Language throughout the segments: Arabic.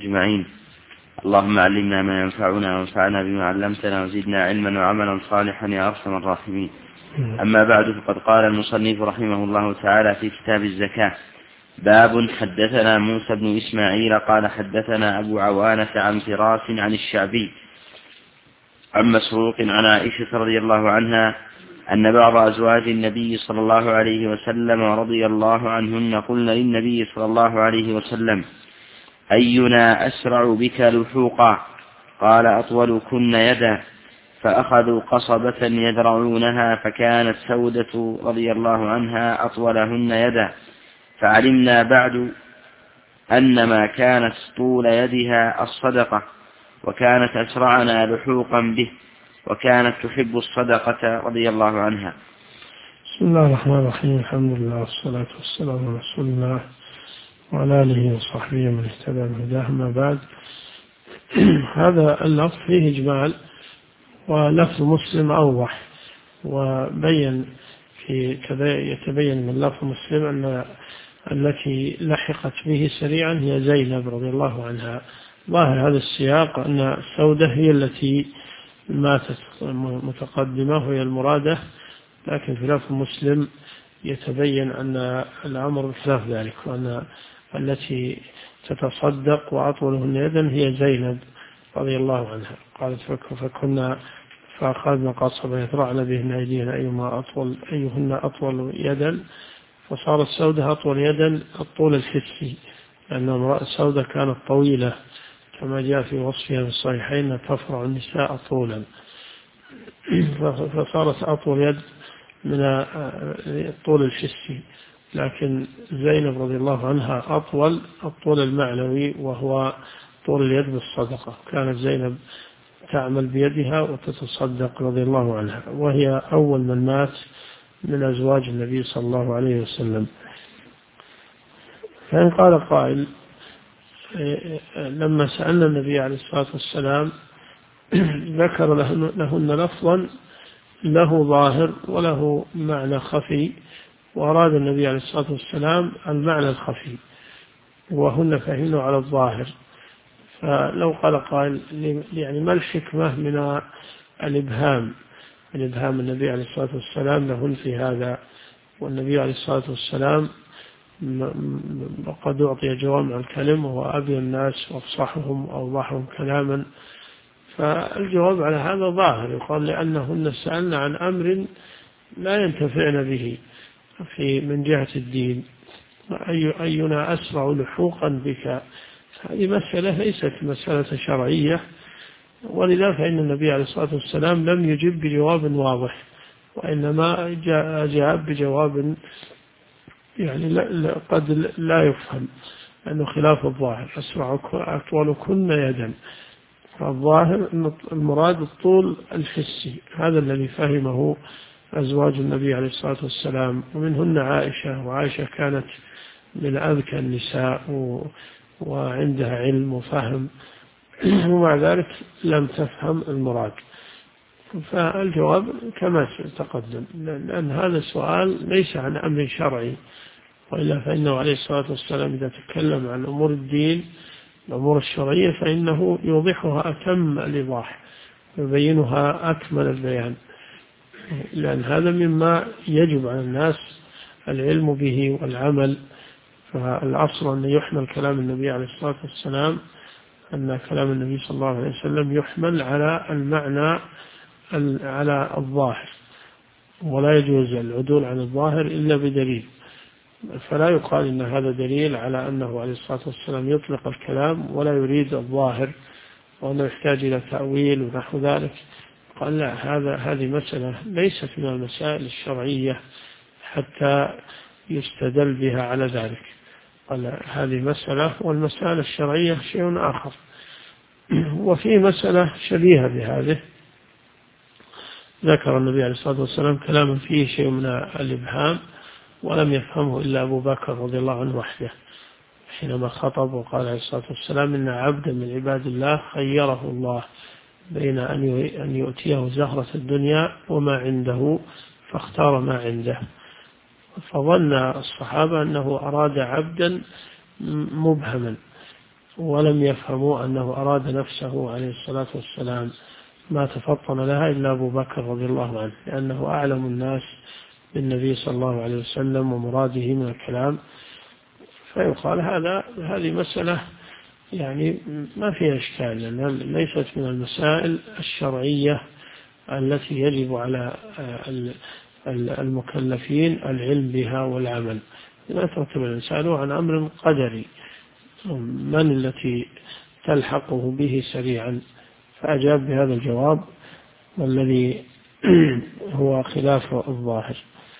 أجمعين. اللهم علمنا ما ينفعنا وانفعنا بما علمتنا وزدنا علما وعملا صالحا يا أرحم الراحمين. أما بعد، فقد قال المصنف رحمه الله تعالى في كتاب الزكاة: باب. حدثنا موسى بن إسماعيل قال حدثنا أبو عوانة عن فراس عن الشعبي عن مسروق عن عائشة رضي الله عنها أن بعض أزواج النبي صلى الله عليه وسلم رضي الله عنهن قلن للنبي صلى الله عليه وسلم: أينا أسرع بك لحوقا؟ قال: أطولكن يدا. فأخذوا قصبة يدرعونها، فكانت سودة رضي الله عنها أطولهن يدا، فعلمنا بعد أن ما كانت طول يدها الصدقة، وكانت أسرعنا لحوقا به، وكانت تحب الصدقة رضي الله عنها. بسم الله الرحمن الرحيم. الحمد لله والصلاة والسلام على رسول الله وعلى آله وصحبه من اهتدى بهداه. أما بعد، هذا اللفظ فيه إجمال، ولفظ مسلم أوضح وبين في كذا. يتبين من لفظ مسلم أن التي لحقت به سريعا هي زينب رضي الله عنها. ظاهر هذا السياق أن السودة هي التي ماتت متقدمة وهي المرادة، لكن في لفظ مسلم يتبين أن الأمر بخلاف ذلك، وأن التي تتصدق وأطولهن يدا هي زينب رضي الله عنها. قالت: فكنا فأخذنا قصبا يترعن بهن أيدينا أيهن أطول يدا، فصارت سودة أطول يدا الطول الحسي، لأن امرأة سودة كانت طويلة كما جاء في وصفها في الصحيحين: تفرع النساء طولا، فصارت أطول يد من الطول الحسي. لكن زينب رضي الله عنها الطول المعنوي، وهو طول اليد بالصدقة. كانت زينب تعمل بيدها وتتصدق رضي الله عنها، وهي أول من مات من أزواج النبي صلى الله عليه وسلم. فإن قال قائل: لما سألنا النبي عليه الصلاة والسلام ذكر لهن لفظا له ظاهر وله معنى خفي، وأراد النبي عليه الصلاة والسلام المعنى الخفي، وهن فهمن على الظاهر. فلو قال قائل: يعني ما الحكمة من الإبهام النبي عليه الصلاة والسلام لهن في هذا، والنبي عليه الصلاة والسلام قد أعطي جوامع الكلم وهو أبي الناس وأفصحهم وأوضحهم كلاما؟ فالجواب على هذا ظاهر، يقال لأنهن سألن عن أمر لا ينتفعن به من جهة الدين. أينا أسرع لحوقا بك؟ هذه مسألة ليست مسألة شرعية، ولذا فإن النبي عليه الصلاة والسلام لم يجب بجواب واضح، وإنما جاء بجواب يعني قد لا يفهم، أنه خلاف الظاهر: أطولكن يدا. فالظاهر أن المراد الطول الحسي، هذا الذي فهمه أزواج النبي عليه الصلاة والسلام، ومنهن عائشة، وعائشة كانت من أذكى النساء وعندها علم وفهم، ومع ذلك لم تفهم المراد. فالجواب كما تقدم، لأن هذا السؤال ليس عن أمر شرعي، وإلا فإنه عليه الصلاة والسلام إذا تكلم عن أمور الدين الأمور الشرعية فإنه يوضحها أتم الإيضاح ويبينها أكمل البيان، لأن هذا مما يجب على الناس العلم به والعمل. فالأصل أن يحمل كلام النبي عليه الصلاة والسلام، أن كلام النبي صلى الله عليه وسلم يحمل على المعنى على الظاهر، ولا يجوز العدول عن الظاهر إلا بدليل. فلا يقال إن هذا دليل على أنه عليه الصلاة والسلام يطلق الكلام ولا يريد الظاهر وأنه يحتاج إلى تأويل ونحو ذلك. قال: لا، هذه مسألة ليست من المسائل الشرعية حتى يستدل بها على ذلك. قال: هذه مسألة، والمسألة الشرعية شيء آخر. وفي مسألة شبيهة بهذه ذكر النبي عليه الصلاة والسلام كلاما فيه شيء من الإبهام، ولم يفهمه إلا أبو بكر رضي الله عنه وحده، حينما خطب وقال عليه الصلاة والسلام: إن عبدا من عباد الله خيره الله بين أن يؤتيه زهرة الدنيا وما عنده، فاختار ما عنده. فظن الصحابة أنه أراد عبدا مبهما، ولم يفهموا أنه أراد نفسه عليه الصلاة والسلام ما تفطن لها إلا أبو بكر رضي الله عنه، لأنه أعلم الناس بالنبي صلى الله عليه وسلم ومراده من الكلام. فيقال هذه مسألة يعني ما فيها إشكال، لأنها ليست من المسائل الشرعية التي يجب على المكلفين العلم بها والعمل. لا ترتب الإنسان عن أمر قدري من التي تلحقه به سريعا، فأجاب بهذا الجواب والذي هو خلاف الظاهر.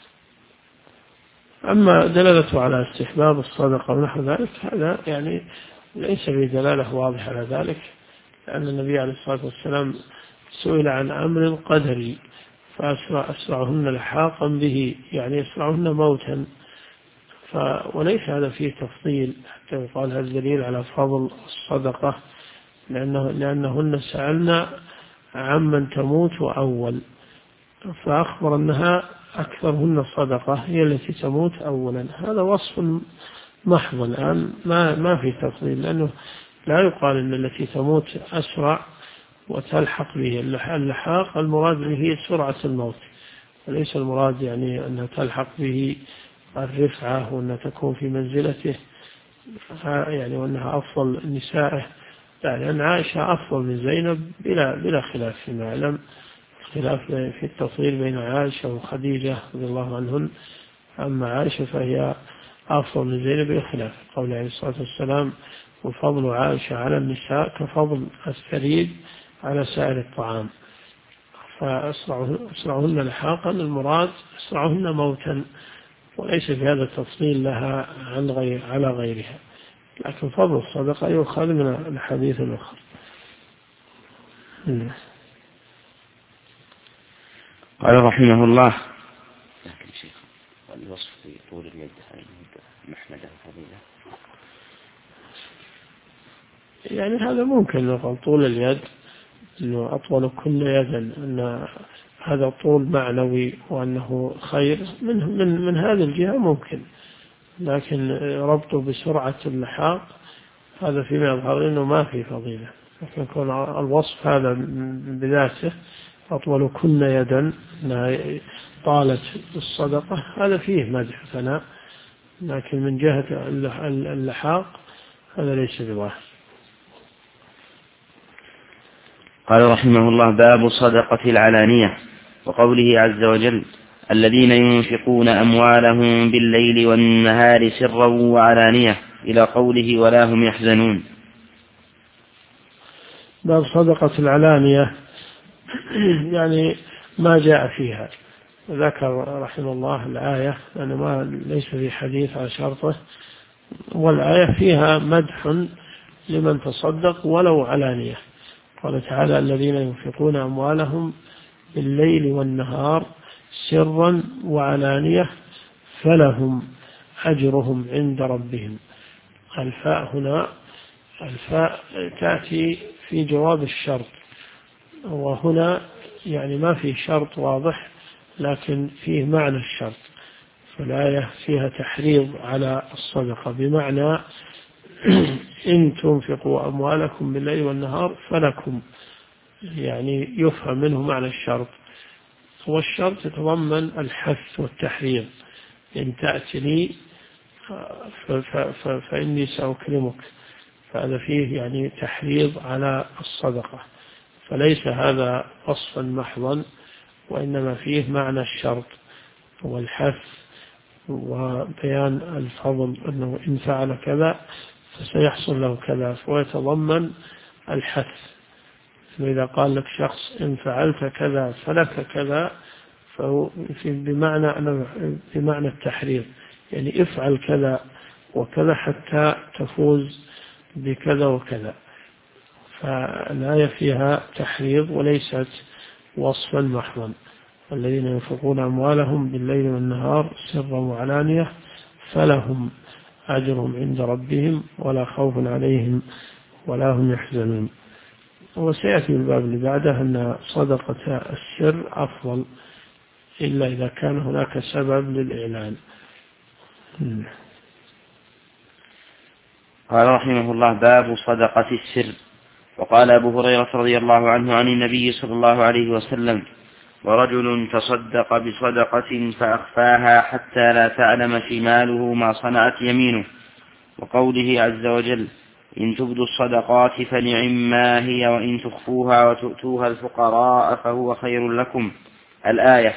أما دلالته على استحباب الصدقة ونحو ذلك هذا يعني ليس بدلالة واضحة على ذلك، لأن النبي عليه الصلاة والسلام سئل عن أمر قدري فأسرعهن لحاقا به، يعني أسرعهن موتا، وليس هذا فيه تفضيل حتى يقال هذا دليل على فضل الصدقة، لأنهن سألنا عمن تموت وأول، فأخبر أنها أكثرهن صدقة هي التي تموت أولا. هذا وصف محض الآن ما في تفضيل، لأنه لا يقال أن التي تموت أسرع وتلحق به. اللحاق المراد به سرعة الموت، وليس المراد يعني أنها تلحق به الرفعة وأنها تكون في منزلته يعني وأنها أفضل نسائه، لأن عائشة أفضل من زينب بلا خلاف فيما يعلم، خلاف في التفضيل بين عائشة وخديجة رضي الله عنهن. أما عائشة فهي أفضل من زينب بلا خلاف، قول عليه الصلاة والسلام وفضل عائشة على النساء كفضل الثريد على سائر الطعام. فأسرعهن لحاقا المراد أسرعهن موتا، وليس في هذا التفصيل لها على غيرها، لكن فضل الصدقة يؤخذ من الحديث الآخر. قال رحمه الله: لكن شيخ الوصف في طول اليد محمدة فضيلة، يعني هذا ممكن نقول طول اليد أنه أطول كل يدا، أن هذا طول معنوي وأنه خير من هذه الجهة ممكن، لكن ربطه بسرعة اللحاق هذا فيما يظهر أنه ما في فضيلة. لكن يكون الوصف هذا بذاته أطول كل يدا طالت الصدقة هذا فيه مدح ثناء، لكن من جهة اللحاق هذا ليس بواحد. قال رحمه الله: باب الصدقة العلانية، وقوله عز وجل: الذين ينفقون أموالهم بالليل والنهار سرا وعلانية، إلى قوله: ولا هم يحزنون. باب صدقة العلانية يعني ما جاء فيها، ذكر رحمه الله الآية لأنه ليس في حديث على شرطه، والآية فيها مدح لمن تصدق ولو علانية. قال تعالى: الذين ينفقون أموالهم بالليل والنهار سرا وعلانية فلهم أجرهم عند ربهم. الفاء هنا الفاء تأتي في جواب الشرط، وهنا يعني ما في شرط واضح لكن فيه معنى الشرط، فالآية فيها تحريض على الصدقة بمعنى إن تنفقوا أموالكم بالليل والنهار فلكم، يعني يفهم منه معنى الشرط، والشرط يتضمن الحث والتحريض. إن تأتني فإني سأكرمك، فهذا فيه يعني تحريض على الصدقة، فليس هذا وصفا محضا، وإنما فيه معنى الشرط والحث وبيان الفضل، أنه إن فعل كذا فسيحصل له كذا، ويتضمن الحث. فإذا قال لك شخص إن فعلت كذا فلك كذا، فهو بمعنى التحريض، يعني افعل كذا وكذا حتى تفوز بكذا وكذا. فالآية فيها تحريض وليست وصفا محضا. الذين ينفقون أموالهم بالليل والنهار سرا وعلانية فلهم أجرهم عند ربهم ولا خوف عليهم ولا هم يحزنون. وسيأتي الباب اللي بعده أن صدقة السر أفضل إلا إذا كان هناك سبب للإعلان. قال رحمه الله: باب صدقة السر. وقال أبو هريرة رضي الله عنه عن النبي صلى الله عليه وسلم: ورجل تصدق بصدقة فأخفاها حتى لا تعلم شماله ما صنعت يمينه. وقوله عز وجل: إن تبدوا الصدقات فنعما هي وإن تخفوها وتؤتوها الفقراء فهو خير لكم. الآية.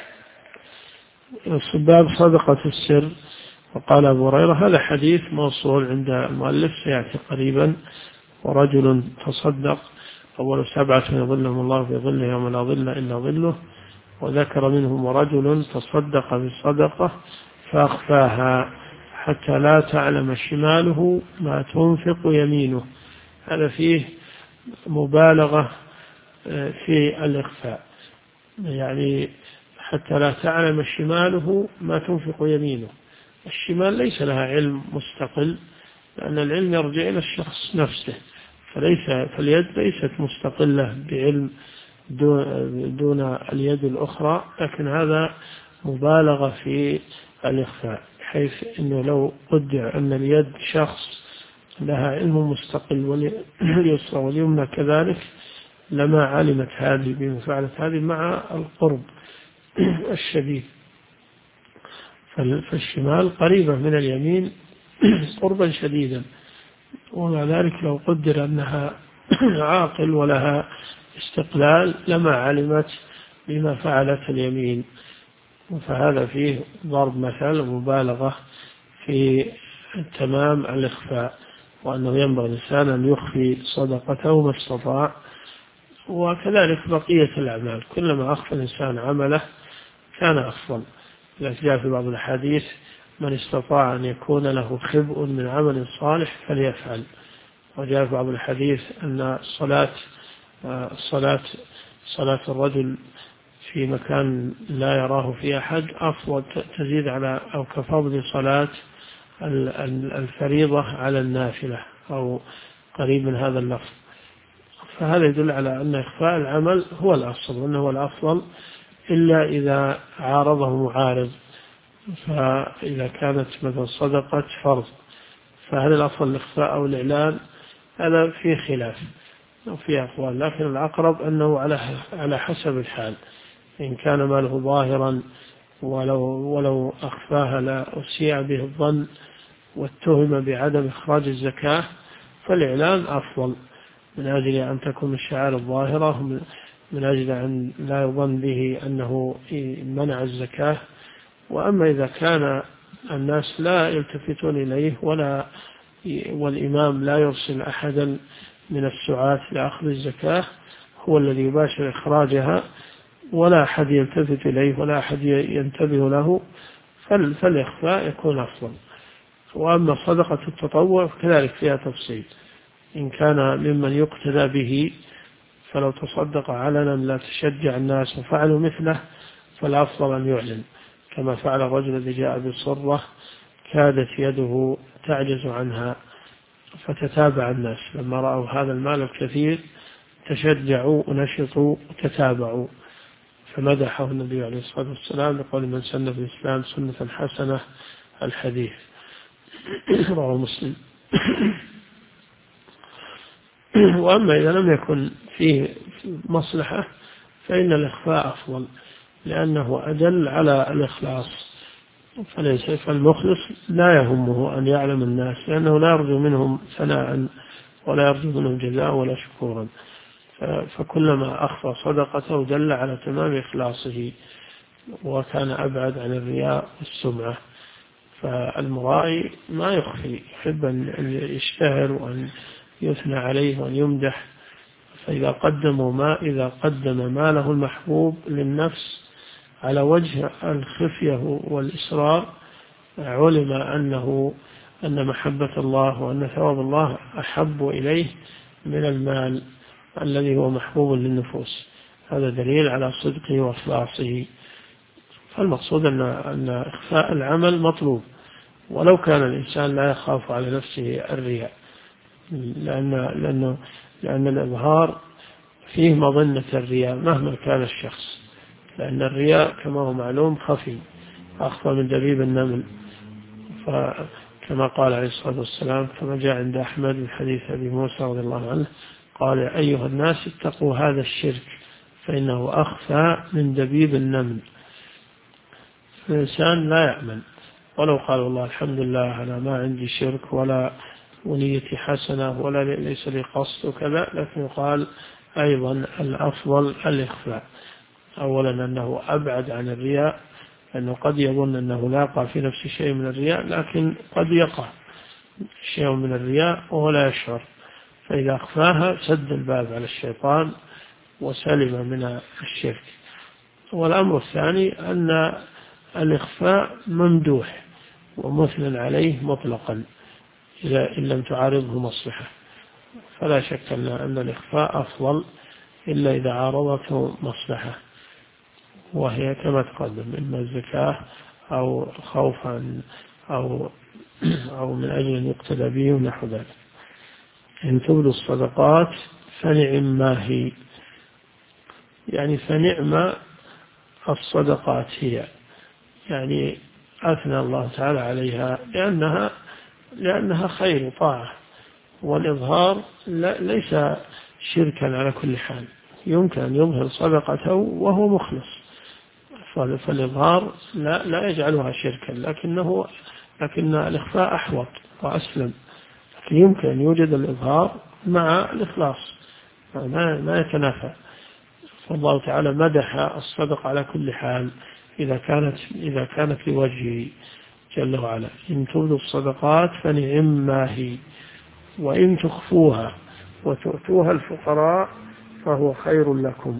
باب صدقة السر. وقال أبو هريرة: هذا حديث موصول عند المؤلف سيأتي قريبا. ورجل تصدق، أول 7 يظلهم الله في ظله يوم لا ظل إلا ظله، وذكر منهم: ورجل تصدق بصدقة فأخفاها حتى لا تعلم شماله ما تنفق يمينه. هذا فيه مبالغة في الإخفاء، يعني حتى لا تعلم شماله ما تنفق يمينه. الشمال ليس لها علم مستقل، لأن العلم يرجع إلى الشخص نفسه، فاليد ليست مستقلة بعلم دون اليد الأخرى، لكن هذا مبالغة في الإخفاء، حيث أنه لو قدر أن اليد شخص لها علم مستقل واليسرى واليمنى كذلك لما علمت هذه بما فعلت هذه مع القرب الشديد. فالشمال قريبة من اليمين قربا شديدا، ومع ذلك لو قدر أنها عاقل ولها استقلال لما علمت بما فعلت اليمين. فهذا فيه ضرب مثل ومبالغة في تمام الإخفاء، وأنه ينبغي الإنسان أن يخفي صدقته ما استطاع. وكذلك بقية الأعمال، كلما أخفى الإنسان عمله كان أفضل. جاء في بعض الحديث: من استطاع أن يكون له خبء من عمل صالح فليفعل. وجاء في بعض الحديث أن صلاة الرجل في مكان لا يراه في أحد أفضل، تزيد على أو كفضل صلاة الفريضة على النافلة، أو قريب من هذا اللفظ. فهذا يدل على أن إخفاء العمل هو الأفضل، وأنه هو الأفضل إلا إذا عارضه معارض. فإذا كانت مثل صدقة فرض فهل الأفضل الإخفاء أو الإعلان؟ هذا فيه خلاف وفيه أقوال، لكن الأقرب أنه على حسب الحال. إن كان ماله ظاهرا ولو أخفاها لا أسيء به الظن واتهم بعدم إخراج الزكاة فالإعلان أفضل، من أجل أن تكون الشعائر الظاهرة، من أجل أن لا يظن به أنه منع الزكاة. وأما إذا كان الناس لا يلتفتون إليه والإمام لا يرسل أحدا من السعاة لأخذ الزكاة، هو الذي يباشر إخراجها ولا أحد يلتفت إليه ولا أحد ينتبه له، فالإخفاء يكون أفضل. وأما صدقة التطوع كذلك فيها تفصيل. إن كان ممن يقتدى به فلو تصدق علنا لا تشجع الناس وفعلوا مثله فالأفضل أن يعلن، كما فعل الرجل الذي جاء بصرة كادت يده تعجز عنها فتتابع الناس، لما رأوا هذا المال الكثير تشجعوا ونشطوا وتتابعوا، فمدحه النبي عليه الصلاة والسلام بقول: من سن في الإسلام سنة حسنة، الحديث. رواه مسلم. وأما إذا لم يكن فيه مصلحة فإن الإخفاء أفضل، لأنه أدل على الإخلاص. فالمخلص لا يهمه أن يعلم الناس، لأنه لا يرجو منهم ثناء ولا يرجو منهم جزاء ولا شكورا. فكلما أخفى صدقته دل على تمام إخلاصه، وكان أبعد عن الرياء والسمعة. فالمرائي ما يخفي، يحب أن يشتهر وأن يثنى عليه وأن يمدح. فإذا قدم ماله المحبوب للنفس على وجه الخفية والإسرار علم أن محبة الله وأن ثواب الله أحب إليه من المال الذي هو محبوب للنفوس. هذا دليل على صدقه وإخلاصه. فالمقصود أن إخفاء العمل مطلوب، ولو كان الإنسان لا يخاف على نفسه الرياء، لأن الإظهار فيه مظنة الرياء مهما كان الشخص، لأن الرياء كما هو معلوم خفي، أخفى من دبيب النمل. كما قال عليه الصلاة والسلام كما جاء عند أحمد من حديث أبي موسى رضي الله عنه قال: يا أيها الناس اتقوا هذا الشرك فإنه أخفى من دبيب النمل. الإنسان لا يأمن ولو قال والله الحمد لله أنا ما عندي شرك ولا ونيتي حسنة ولا ليس لي قصد وكذا، لكن يقال أيضا الأفضل الإخفاء. أولا أنه أبعد عن الرياء، لأنه قد يظن أنه لا يقع في نفسه شيء من الرياء، لكن قد يقع شيء من الرياء وهو لا يشعر، فإذا أخفاها سد الباب على الشيطان وسلم من الشرك. والأمر الثاني أن الإخفاء ممدوح ومثنى عليه مطلقا إن لم تعارضه مصلحة، فلا شك أن الإخفاء أفضل إلا إذا عارضته مصلحة، وهي كما تقدم إما الزكاة أو خوفا أو من أجل أن يقتدى به ونحو ذلك. إن تبدوا الصدقات فنعم ما هي، يعني فنعم الصدقات هي، يعني أثنى الله تعالى عليها لأنها خير وطاعة، والإظهار ليس شركا على كل حال، يمكن أن يظهر صدقته وهو مخلص، فالإظهار لا يجعلها شركا، لكن الإخفاء أحوط وأسلم، لكن يمكن أن يوجد الإظهار مع الإخلاص ما يتنافى. فالله تعالى مدح الصدقة على كل حال إذا كانت لوجهه جل وعلا. إن تبدوا الصدقات فنعم ما هي، وإن تخفوها وتؤتوها الفقراء فهو خير لكم.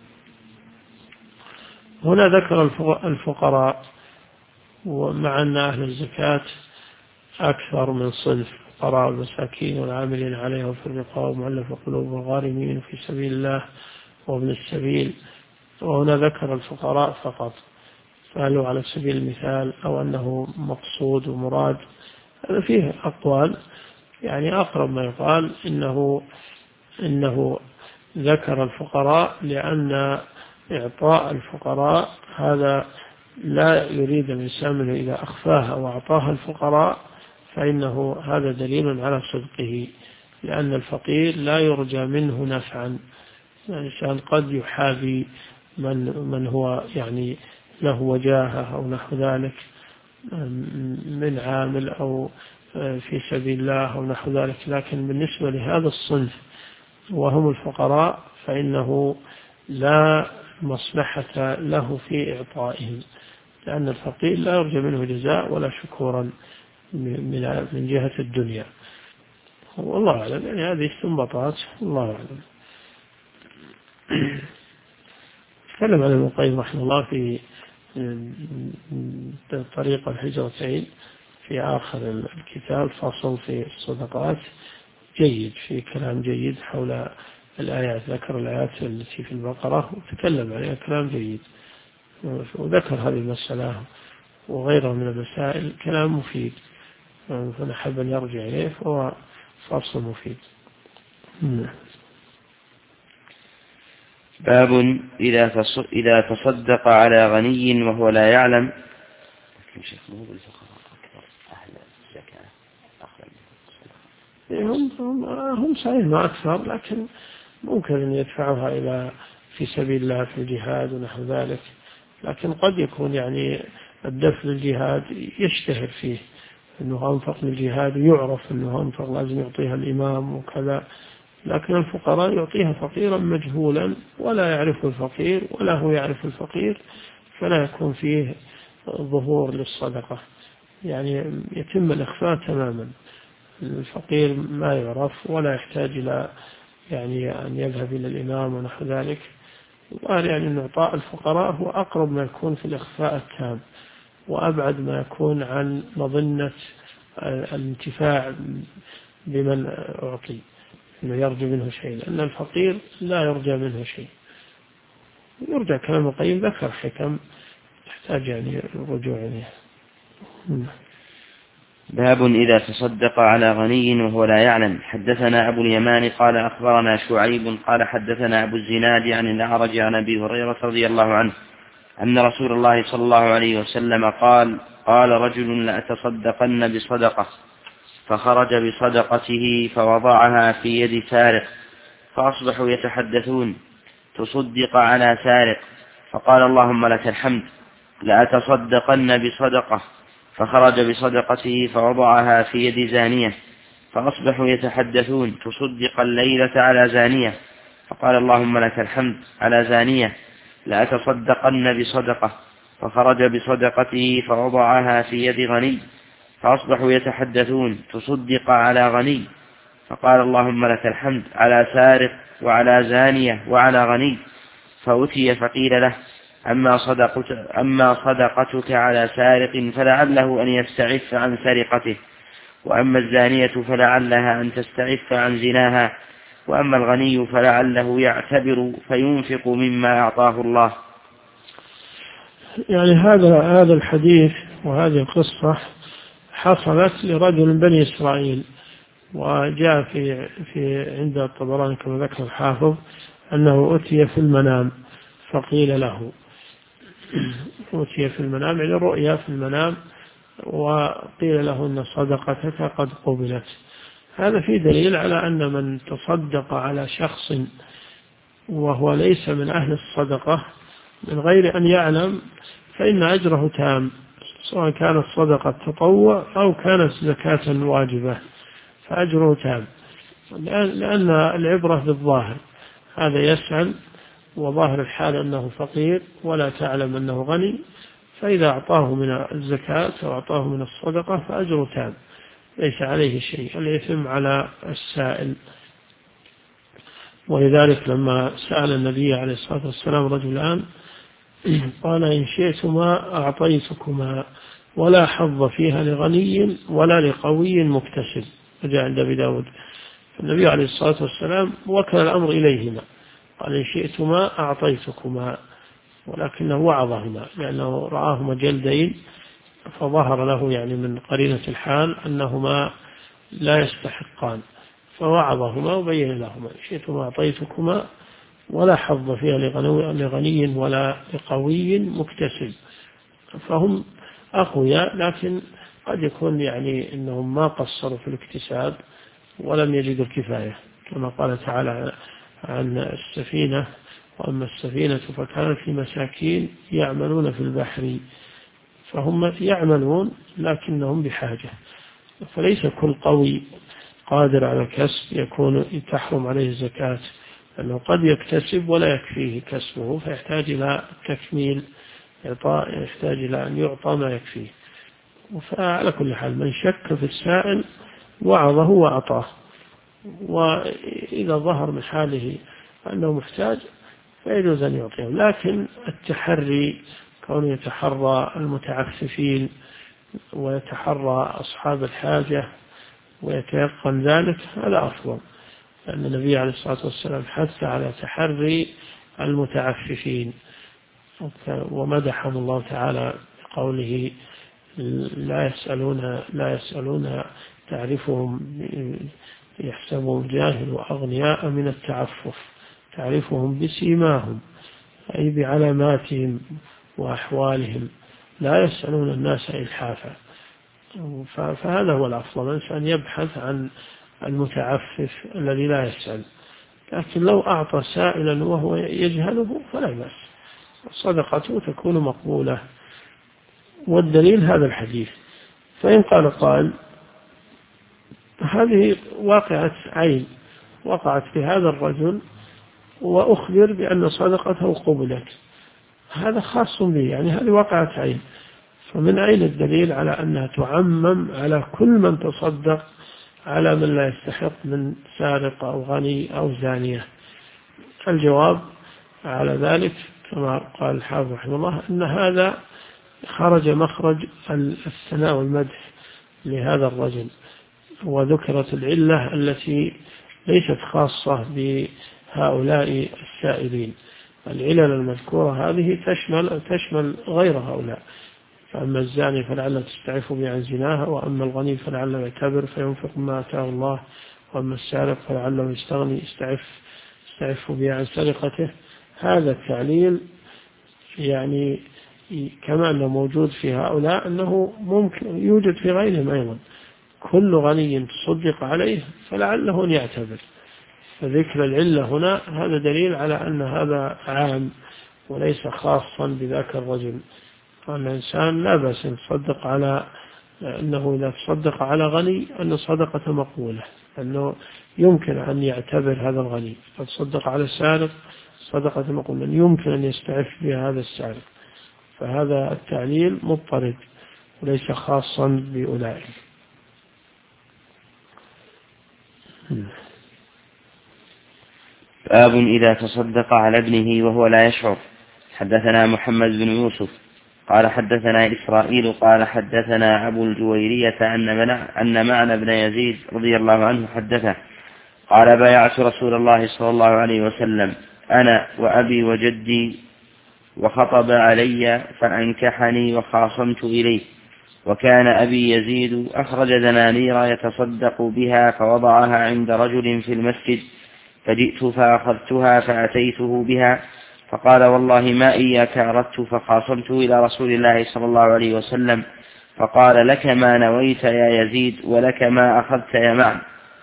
هنا ذكر الفقراء، ومع أن أهل الزكاة أكثر من صنف: الفقراء والمساكين والعاملين عليها وفي الرقاب والمؤلفة قلوبهم والغارمين في سبيل الله وابن السبيل. وهنا ذكر الفقراء فقط، فهل هو على سبيل المثال أو أنه مقصود ومراد؟ هذا فيه أقوال، يعني أقرب ما يقال إنه ذكر الفقراء لأن إعطاء الفقراء هذا لا يريد الإنسان منه إذا أخفاها وأعطاها الفقراء فإنه هذا دليل على صدقه، لأن الفقير لا يرجى منه نفعا. الإنسان قد يحابي من هو يعني له وجاهة أو نحو ذلك من عامل أو في سبيل الله أو نحو ذلك، لكن بالنسبة لهذا الصنف وهم الفقراء فإنه لا مصلحة له في إعطائهم، لأن الفقير لا يرجى منه جزاء ولا شكورا من جهة الدنيا. والله أعلم، يعني هذه استنباطات، الله أعلم. تكلم عن ابن القيم رحمه الله في طريق الهجرتين في آخر الكتاب، فصل في الصدقات جيد، في كلام جيد حول الآيات، ذكر الآيات التي في البقرة وتكلم عليها كلام جيد، وذكر هذه المسألة وغيرها من المسائل كلام مفيد، فنحب أن يرجع إليه، فهو فصل مفيد. باب إذا تصدق على غني وهو لا يعلم. هم صحيح ما أكثر، لكن ممكن أن يدفعها إلى في سبيل الله في الجهاد ونحو ذلك، لكن قد يكون يعني الدفع للجهاد يشتهر فيه أنه أنفق للجهاد ويعرف أنه أنفق لازم يعطيها الإمام وكذا، لكن الفقراء يعطيها فقيرا مجهولا ولا يعرف الفقير ولا هو يعرف الفقير، فلا يكون فيه ظهور للصدقة، يعني يتم الإخفاء تماما. الفقير ما يعرف ولا يحتاج إلى يعني أن يذهب إلى الإمام ونحو ذلك. وقال يعني أن إعطاء الفقراء هو أقرب ما يكون في الإخفاء التام، وأبعد ما يكون عن مظنة الانتفاع بمن أعطي، أنه يرجى منه شيء، لأن الفقير لا يرجى منه شيء. يرجى كلام القيم ذكر حكم تحتاج يعني الرجوع إليها. باب إذا تصدق على غني وهو لا يعلم. حدثنا أبو اليمان قال أخبرنا شعيب قال حدثنا أبو الزناد عن الأعرج عن أبي هريرة رضي الله عنه أن رسول الله صلى الله عليه وسلم قال: قال رجل لأتصدقن بصدقة، فخرج بصدقته فوضعها في يد سارق، فأصبحوا يتحدثون: تصدق على سارق، فقال اللهم لك الحمد، لأتصدقن بصدقة، فخرج بصدقته فوضعها في يد زانية، فأصبحوا يتحدثون: تصدق الليلة على زانية، فقال اللهم لك الحمد، على زانية، لأتصدقن بصدقة، فخرج بصدقته فوضعها في يد غني، فأصبحوا يتحدثون: تصدق على غني، فقال اللهم لك الحمد، على سارق وعلى زانية وعلى غني. فأتي فقيل له: أما صدقتك على سارق فلعله أن يستعف عن سرقته، وأما الزانية فلعلها أن تستعف عن زناها، وأما الغني فلعله يعتبر فينفق مما أعطاه الله. يعني هذا الحديث وهذه القصة حصلت لرجل من بني إسرائيل، وجاء في عند الطبراني كما ذكر الحافظ أنه أتي في المنام فقيل له، أتي في المنام يعني رؤيا في المنام، وقيل له أن صدقتك قد قبلت. هذا فيه دليل على أن من تصدق على شخص وهو ليس من أهل الصدقة من غير أن يعلم فإن أجره تام، سواء كانت صدقة تطوع أو كانت زكاة واجبة، فأجره تام، لأن العبرة بالظاهر. هذا يسأل وظاهر الحال أنه فقير ولا تعلم أنه غني، فإذا أعطاه من الزكاة أو أعطاه من الصدقة فأجره تام، ليس عليه شيء، الإثم على السائل. ولذلك لما سأل النبي عليه الصلاة والسلام رجلان قال: إن شئتما أعطيتكما ولا حظ فيها لغني ولا لقوي مكتسب، جاء عند أبي داود. النبي عليه الصلاة والسلام وكل الأمر إليهما، قال: إن شئتما أعطيتكما، ولكنه وعظهما لأنه رآهما جلدين، فظهر له يعني من قرينة الحال أنهما لا يستحقان، فوعظهما وبين لهما: إن شئتما أعطيتكما ولا حظ فيها لغني ولا لقوي مكتسب. فهم أقوياء، لكن قد يكون يعني إنهم ما قصروا في الاكتساب ولم يجدوا الكفاية، كما قال تعالى عن السفينة: وأما السفينة فكانت لمساكين يعملون في البحر، فهم يعملون لكنهم بحاجة. فليس كل قوي قادر على الكسب يكون تحرم عليه الزكاة، لأنه قد يكتسب ولا يكفيه كسبه فيحتاج إلى تكميل، يحتاج إلى أن يعطى ما يكفيه. فعلى كل حال من شك في السائل وعظه وأعطاه، وإذا ظهر من حاله أنه محتاج فيجوز أن يعطيه. لكن التحري، كونه يتحرى المتعففين ويتحرى أصحاب الحاجة ويتيقن ذلك، هذا أفضل، لأن النبي عليه الصلاة والسلام حث على تحري المتعففين، ومدحهم الله تعالى بقوله: لا يسألون تعرفهم يحسبهم جاهل أغنياء من التعفف، تعرفهم بسيماهم أي بعلاماتهم وأحوالهم، لا يسألون الناس إلحافا. فهذا هو الأفضل، الإنسان يبحث عن المتعفف الذي لا يسأل. لكن لو أعطى سائلا وهو يجهله فلا بأس، صدقته تكون مقبولة. والدليل هذا الحديث. فإن قال قائل: هذه واقعة عين وقعت في هذا الرجل وأخبر بأن صدقته قبلت، هذا خاص به، يعني هذه واقعة عين، فمن أين الدليل على أنها تعمم على كل من تصدق على من لا يستحق من سارق أو غني أو زانية؟ الجواب على ذلك كما قال الحافظ رحمه الله أن هذا خرج مخرج الثناء والمدح لهذا الرجل، وذكرت العلة التي ليست خاصة بهؤلاء السائلين. العلل المذكورة هذه تشمل غير هؤلاء، فأما الزاني فلعله تستعف به عن زناها، وأما الغني فلعله يعتبر فينفق ما آتاه الله، وأما السارق فلعله يستغني يستعف به عن سرقته. هذا التعليل يعني كما أنه موجود في هؤلاء أنه ممكن يوجد في غيرهم أيضا. كل غني تصدق عليه فلعله أن يعتبر. فذكر العلة هنا هذا دليل على أن هذا عام وليس خاصا بذاك الرجل. قال الإنسان لا بأس أن تصدق على أنه إذا تصدق على غني أن صدقة مقبولة، أنه يمكن أن يعتبر هذا الغني. تصدق على سارق صدقة مقبولة، يمكن أن يستعف بها هذا السارق. فهذا التعليل مضطرد وليس خاصا بأولئك. باب إذا تصدق على ابنه وهو لا يشعر. حدثنا محمد بن يوسف قال حدثنا إسرائيل قال حدثنا أبو الجويرية أن معنى بن يزيد رضي الله عنه حدثه قال بايعت رسول الله صلى الله عليه وسلم أنا وأبي وجدي وخطب علي فأنكحني وخاصمت إليه، وكان أبي يزيد أخرج دنانير يتصدق بها فوضعها عند رجل في المسجد، فجئت فأخذتها فأتيته بها فقال والله ما إياك أردت، فخاصمت إلى رسول الله صلى الله عليه وسلم فقال لك ما نويت يا يزيد ولك ما أخذت يا معن.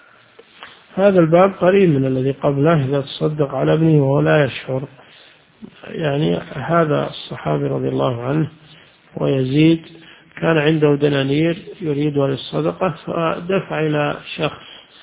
هذا الباب قريب من الذي قبله إذا تصدق على ابنه وهو لا يشعر. يعني هذا الصحابي رضي الله عنه ويزيد كان عنده دنانير يريدها للصدقة، فدفع إلى شخص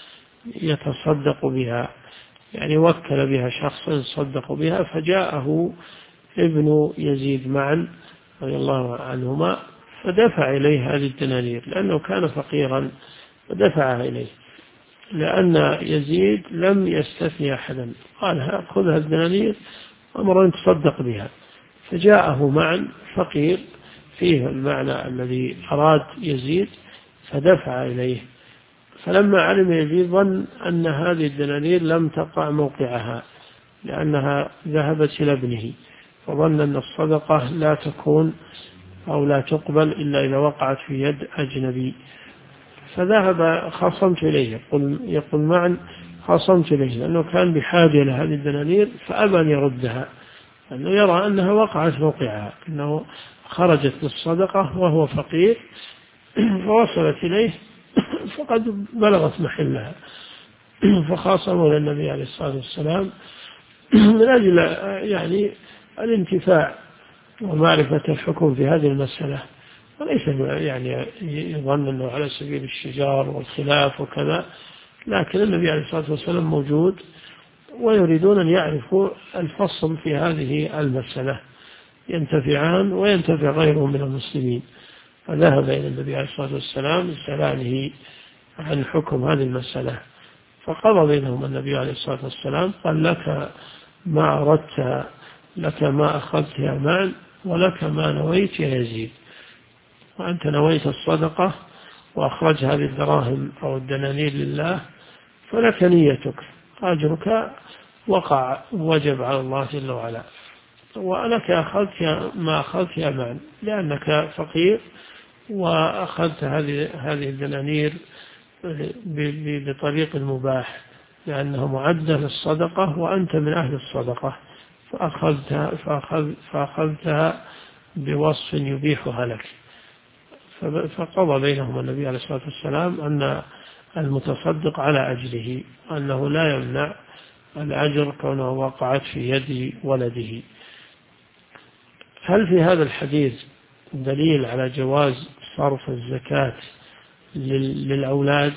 يتصدق بها، يعني وكل بها شخص يتصدق بها، فجاءه ابن يزيد معا رضي الله عنهما فدفع إليه هذه الدنانير لأنه كان فقيرا فدفعها إليه، لأن يزيد لم يستثني أحدا، قال خذ هذه الدنانير أمر أن تصدق بها. فجاءه معا فقير فيه المعنى الذي أراد يزيد فدفع إليه. فلما علم يزيد ظن أن هذه الدنانير لم تقع موقعها لأنها ذهبت إلى ابنه، فظن أن الصدقة لا تكون أو لا تقبل إلا إذا وقعت في يد أجنبي، فذهب خاصمت إليه. يقول معا خاصمت إليه لأنه كان بحاجة لهذه الدنانير فأبى أن يردها، لأنه يرى أنها وقعت موقعها، أنه خرجت للصدقة وهو فقير فوصلت إليه فقد بلغت محلها. فخاصموا للنبي عليه الصلاة والسلام من أجل يعني الانتفاع ومعرفة الحكم في هذه المسألة، وليس يعني يظن أنه على سبيل الشجار والخلاف وكذا، لكن النبي عليه الصلاة والسلام موجود ويريدون أن يعرفوا الفصل في هذه المسألة، ينتفعان وينتفع غيرهم من المسلمين. فذهب إلى النبي عليه الصلاة والسلام يسألانه عن حكم هذه المسألة، فقضى بينهم النبي عليه الصلاة والسلام قال لك ما أردت، لك ما أخذت يا معن، ولك ما نويت يا يزيد. وأنت نويت الصدقة وأخرج هذه الدراهم أو الدنانير لله فلك نيتك، أجرك وقع وجب على الله جل وعلا، ولك أخذت ما أخذت يا معن لأنك فقير وأخذت هذه الدنانير بطريق مباح لأنه معدة للصدقة وأنت من أهل الصدقة، فأخذتها بوصف يبيحها لك. فقضى بينهم النبي عليه الصلاة والسلام أن المتصدق على أجله، أنه لا يمنع الأجر كونه وقعت في يد ولده. هل في هذا الحديث دليل على جواز صرف الزكاة للأولاد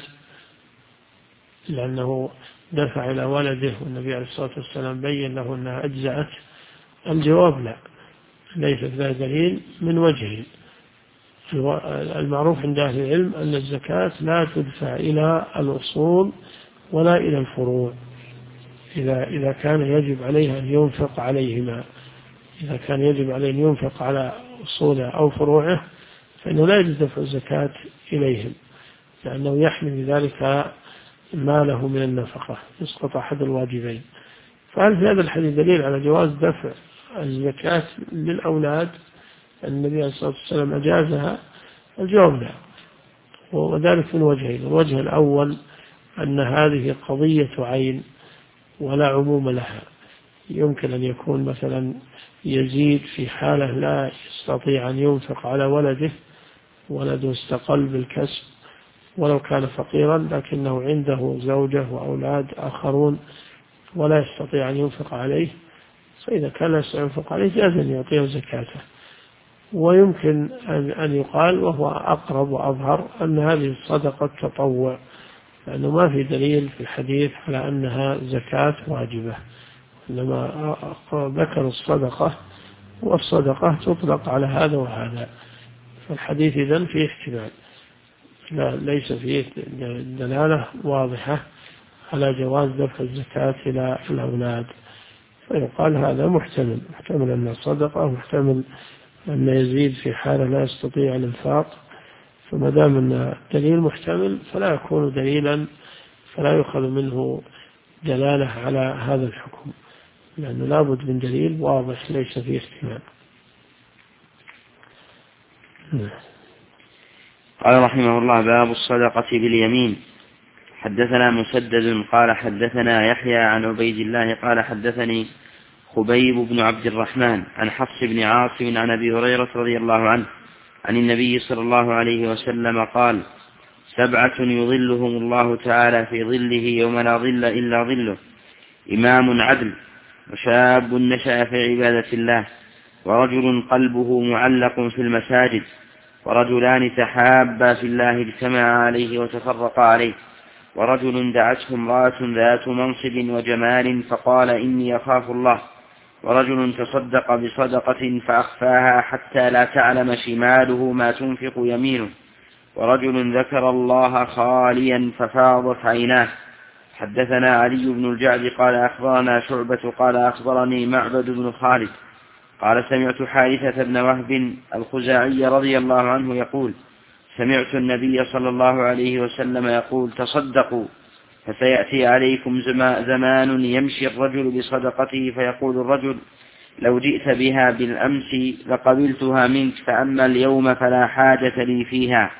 لأنه دفع إلى ولده والنبي عليه الصلاة والسلام بين له أنها أجزأت؟ الجواب لا، ليس ذا دليل من وجهه. المعروف عند أهل العلم أن الزكاة لا تدفع إلى الأصول ولا إلى الفروع إذا كان يجب عليه أن ينفق عليهما. إذا كان يجب عليه أن ينفق على أصوله أو فروعه فإنه لا يجب دفع الزكاة إليهم، لأنه يحمل ذلك ماله من النفقة، يسقط أحد الواجبين. فهل في هذا الحديث دليل على جواز دفع الزكاة للأولاد؟ النبي عليه الصلاة والسلام أجازها. الجواب لا، وذلك من وجهين. الوجه الأول أن هذه قضية عين ولا عموم لها، يمكن أن يكون مثلا يزيد في حالة لا يستطيع أن ينفق على ولده، ولده استقل بالكسب ولو كان فقيرا لكنه عنده زوجة وأولاد آخرون ولا يستطيع أن ينفق عليه، فإذا كان لا يستطيع أن ينفق عليه جاز أن يعطيه زكاته. ويمكن أن يقال وهو أقرب وأظهر أن هذه الصدقة تطوع، لأنه ما في دليل في الحديث على أنها زكاة واجبة، إنما ذكر الصدقة، والصدقة تطلق على هذا وهذا. فالحديث إذن فيه احتمال، ليس فيه دلالة واضحة على جواز دفع الزكاة إلى الأولاد، فيقال هذا محتمل أن الصدقة، محتمل أن يزيد في حالة لا يستطيع الإنفاق، فما دام أن الدليل محتمل فلا يكون دليلا، فلا يؤخذ منه دلالة على هذا الحكم، لأنه لابد من دليل واضح ليس فيه احتمال. قال رحمه الله: باب الصدقة باليمين. حدثنا مسدد قال حدثنا يحيى عن عبيد الله قال حدثني خبيب بن عبد الرحمن عن حفص بن عاصم عن أبي هريرة رضي الله عنه عن النبي صلى الله عليه وسلم قال: 7 يظلهم الله تعالى في ظله يوم لا ظل إلا ظله: إمام عدل، وشاب نشأ في عبادة الله، ورجل قلبه معلق في المساجد، ورجلان تحابا في الله اجتمعا عليه وتفرقا عليه، ورجل دعته امرأة ذات منصب وجمال فقال: إني أخاف الله، ورجل تصدق بصدقة فأخفاها حتى لا تعلم شماله ما تنفق يمينه، ورجل ذكر الله خاليا ففاضت عيناه. حدثنا علي بن الجعد قال أخبرنا شعبة قال أخبرني معبد بن خالد قال سمعت حارثة بن وهب الخزاعي رضي الله عنه يقول: سمعت النبي صلى الله عليه وسلم يقول: تصدقوا فسيأتي عليكم زمان يمشي الرجل بصدقته فيقول الرجل: لو جئت بها بالأمس لقبلتها منك، فأما اليوم فلا حاجة لي فيها.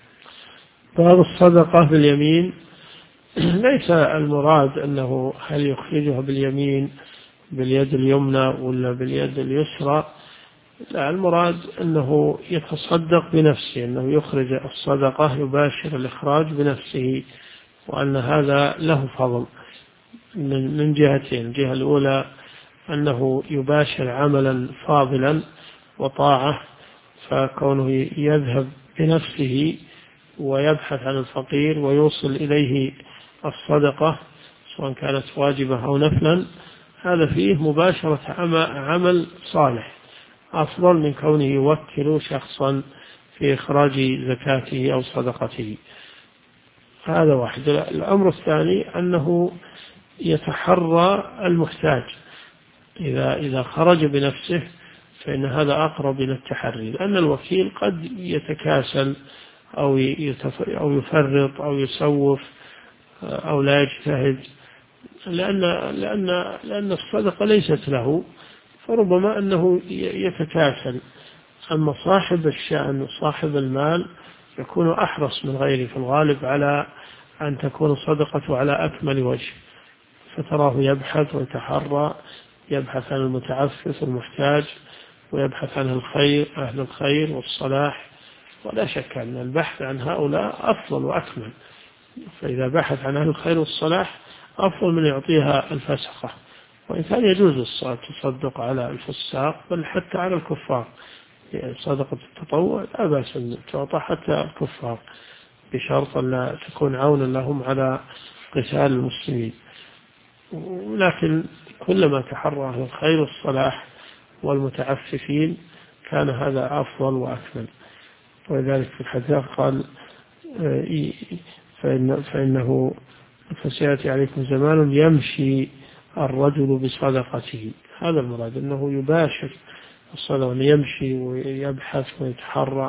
باب الصدقة باليمين. ليس المراد أنه هل يخرجها باليمين باليد اليمنى ولا باليد اليسرى، لا، المراد أنه يتصدق بنفسه، أنه يخرج الصدقة يباشر الإخراج بنفسه، وأن هذا له فضل من جهتين: الجهة الأولى أنه يباشر عملا فاضلا وطاعة، فكونه يذهب بنفسه ويبحث عن الفقير ويوصل إليه الصدقة سواء كانت واجبة أو نفلا، هذا فيه مباشرة عمل صالح أفضل من كونه يوكل شخصا في إخراج زكاته أو صدقته. هذا واحد. الأمر الثاني أنه يتحرى المحتاج، إذا خرج بنفسه فإن هذا أقرب إلى التحري، لأن الوكيل قد يتكاسل أو يفرط أو يسوف أو لا يجتهد، لأن الصدقة ليست له، فربما أنه يتكاسل. أما صاحب الشأن وصاحب المال يكون أحرص من غيره في الغالب على أن تكون الصدقة على أكمل وجه، فتراه يبحث ويتحرى، يبحث عن المتعفف المحتاج، ويبحث عن أهل الخير والصلاح، ولا شك أن البحث عن هؤلاء أفضل وأكمل. فإذا بحث عن أهل الخير والصلاح أفضل من يعطيها الفسقة، وإن كان يجوز التصدق على الفساق بل حتى على الكفار، يعني صدقة التطوع لا بأس أن تعطى حتى الكفار بشرط أن لا تكون عونا لهم على قتال المسلمين. ولكن كلما تحرى أهل الخير والصلاح والمتعففين كان هذا أفضل وأكمل. ولذلك في الحديث قال: فإنه فسيأتي عليكم زمان يمشي الرجل بصدقته. هذا المراد، أنه يباشر الصدقة، يمشي ويبحث ويتحرى.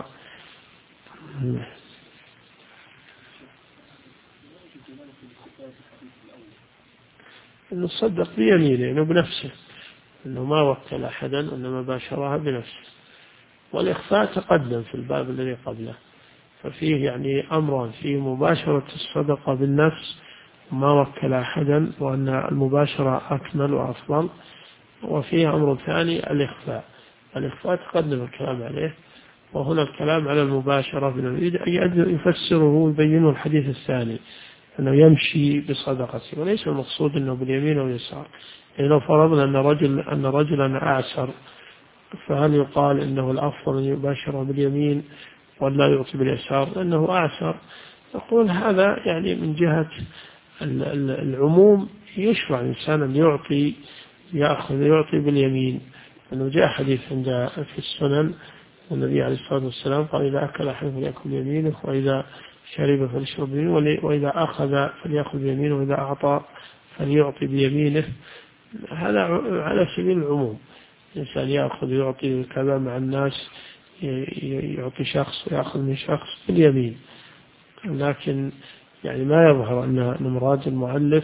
أنه الصدق بيمينه، يعني بنفسه، أنه ما وكل أحدا، إنما باشرها بنفسه. والإخفاء تقدم في الباب الذي قبله، ففيه يعني أمران: فيه مباشرة الصدقة بالنفس ما وكل أحدا، وأن المباشرة أكمل وأفضل، وفيه أمر ثاني الإخفاء. الإخفاء تقدم الكلام عليه، وهنا الكلام على المباشرة باليمين يفسره ويبينه الحديث الثاني أنه يمشي بصدقته، وليس المقصود أنه باليمين أو اليسار. يعني لو فرضنا أن رجلا أعسر، فهل يقال إنه الأفضل أن يباشر باليمين ولا يعطي باليسار لأنه أعسر؟ يقول هذا يعني من جهة العموم يشرع الإنسان أن يعطي باليمين، أنه جاء حديث عند في السنن النبي عليه الصلاة والسلام قال إذا أكل أحد فليأكل بيمينه، وإذا شرب فليشرب بيمينه، وإذا أخذ فليأخذ بيمينه، وإذا أعطى فليعطي بيمينه. هذا على سبيل العموم، الإنسان يأخذ يعطي كذا مع الناس، يعطي شخص ويأخذ من شخص باليمين. لكن يعني ما يظهر أن مراد المؤلف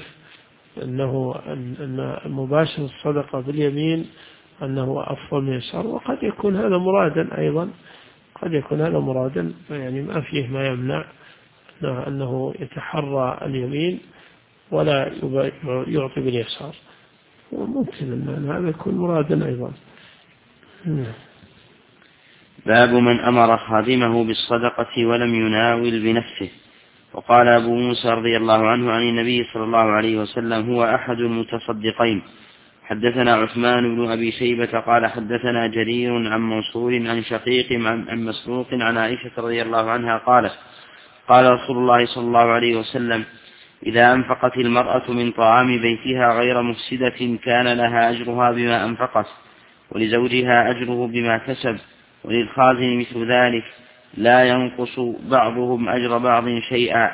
أن مباشر الصدقة باليمين أنه أفضل من اليسار، وقد يكون هذا مرادا أيضا، قد يكون هذا مرادا، يعني ما فيه ما يمنع أنه يتحرى اليمين ولا يعطي باليسار، وممكن أن هذا يكون مرادا أيضا. باب من أمر خادمه بالصدقة ولم يناول بنفسه. وقال أبو موسى رضي الله عنه عن النبي صلى الله عليه وسلم هو أحد المتصدقين. حدثنا عثمان بن أبي شيبة قال حدثنا جرير عن منصور عن شقيق عن مسروق عن عائشة رضي الله عنها قالت قال رسول الله صلى الله عليه وسلم إذا أنفقت المرأة من طعام بيتها غير مفسدة كان لها أجرها بما أنفقت، ولزوجها أجره بما كسب، وللخازن مثل ذلك، لا ينقص بعضهم أجر بعض شيئا.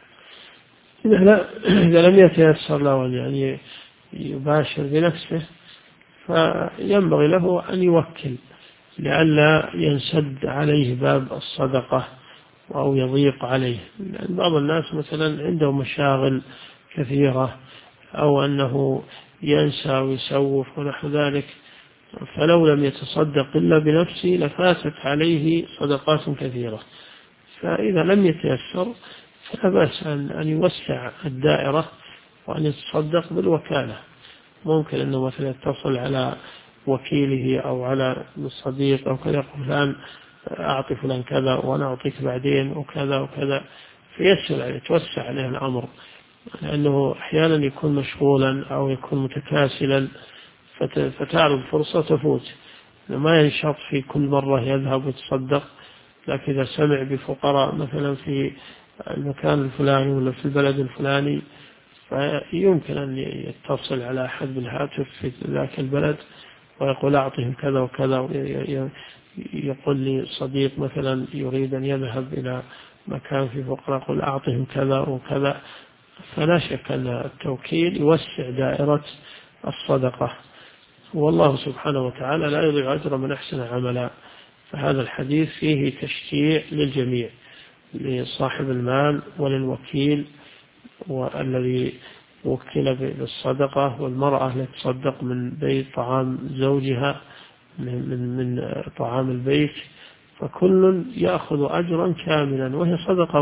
إذا لم يتيسر له يعني يباشر بنفسه فينبغي له أن يوكل لئلا ينسد عليه باب الصدقة أو يضيق عليه. لأن بعض الناس مثلا عنده مشاغل كثيرة أو أنه ينسى ويسوف ونحو ذلك، فلو لم يتصدق إلا بنفسه لفاتت عليه صدقات كثيرة. فإذا لم يتيسر فلا بأس أن يوسع الدائرة وأن يتصدق بالوكالة. ممكن أنه مثلا يتصل على وكيله أو على الصديق أو كذا، فلان أعطي فلان كذا وأنا أعطيك بعدين وكذا وكذا، فيسر عليه يتوسع عليه الأمر، لأنه أحيانا يكون مشغولا أو يكون متكاسلا فتعرض فرصة تفوت، ما ينشط في كل مرة يذهب ويتصدق. لكن إذا سمع بفقراء مثلا في المكان الفلاني ولا في البلد الفلاني فيمكن أن يتصل على أحد بالهاتف في ذاك البلد ويقول أعطهم كذا وكذا، يقول لي صديق مثلا يريد أن يذهب إلى مكان في فقراء يقول أعطهم كذا وكذا. فلا شك أن التوكيل يوسع دائرة الصدقة، والله سبحانه وتعالى لا يضيع أجر من أحسن عملا. فهذا الحديث فيه تشجيع للجميع، لصاحب المال وللوكيل والذي وكل بالصدقة، والمرأة التي تصدق من بيت طعام زوجها من طعام البيت، فكل يأخذ أجرا كاملا وهي صدقة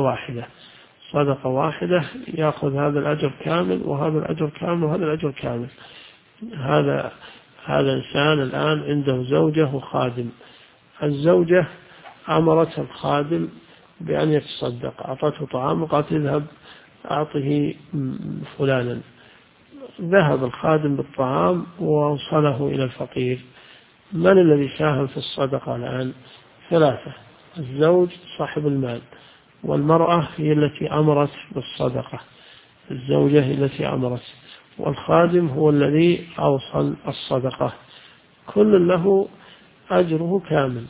واحدة يأخذ هذا الأجر كامل وهذا الأجر كامل وهذا الأجر كامل. هذا إنسان الآن عنده زوجة وخادم، الزوجة أمرت الخادم بأن يتصدق، أعطته طعام وقالت اذهب أعطه فلانا، ذهب الخادم بالطعام ووصله إلى الفقير. من الذي ساهم في الصدقة الآن؟ ثلاثة: الزوج صاحب المال، والمرأة هي التي أمرت بالصدقة، الزوجة هي التي أمرت، والخادم هو الذي أوصل الصدقة. كل له أجره كامل،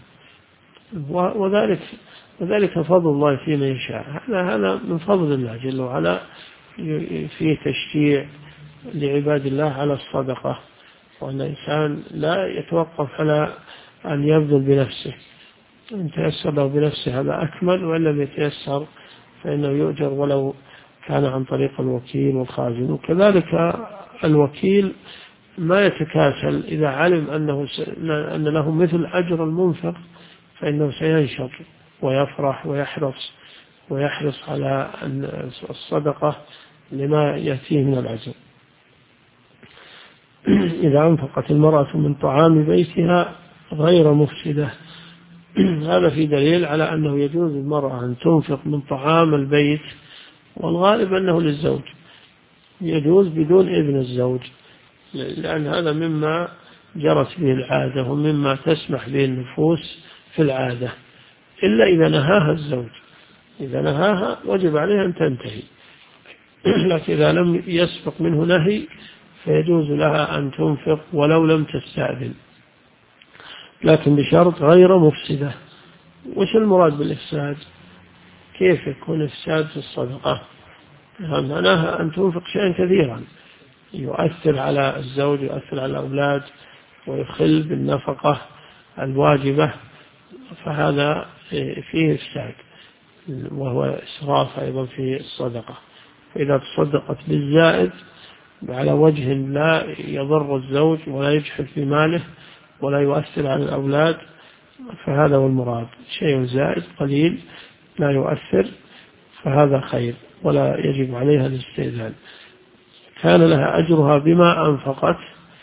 وذلك فضل الله فيما يشاء. هذا من فضل الله جل وعلا، فيه تشجيع لعباد الله على الصدقة، وأن الإنسان لا يتوقف على أن يبذل بنفسه، إن تيسر له بنفسه هذا أكمل، وإن لم يتيسر فإنه يؤجر ولو كان عن طريق الوكيل والخازن. وكذلك الوكيل ما يتكاسل، إذا علم أن له مثل أجر المنفق فإنه سينشط ويفرح ويحرص على الصدقة لما يأتيه من الأجر. إذا أنفقت المرأة من طعام بيتها غير مفسدة. هذا في دليل على أنه يجوز للمرأة أن تنفق من طعام البيت، والغالب أنه للزوج، يجوز بدون إذن الزوج، لأن هذا مما جرت به العادة ومما تسمح به النفوس في العادة، إلا إذا نهاها الزوج. إذا نهاها وجب عليها أن تنتهي، لكن إذا لم يسبق منه نهي فيجوز لها أن تنفق ولو لم تستأذن، لكن بشرط غير مفسدة. وش المراد بالإفساد؟ كيف يكون إفساد في الصدقة؟ معناها أن تنفق شيئا كثيرا يؤثر على الزوج، يؤثر على الأولاد، ويخل بالنفقة الواجبة، فهذا فيه إفساد، وهو إسراف أيضا في الصدقة. فإذا تصدقت بالزائد على وجه لا يضر الزوج ولا يجحف في ماله ولا يؤثر على الأولاد، فهذا هو المراد، شيء زائد قليل لا يؤثر، فهذا خير ولا يجب عليها الاستئذان. كان لها أجرها بما أنفقت،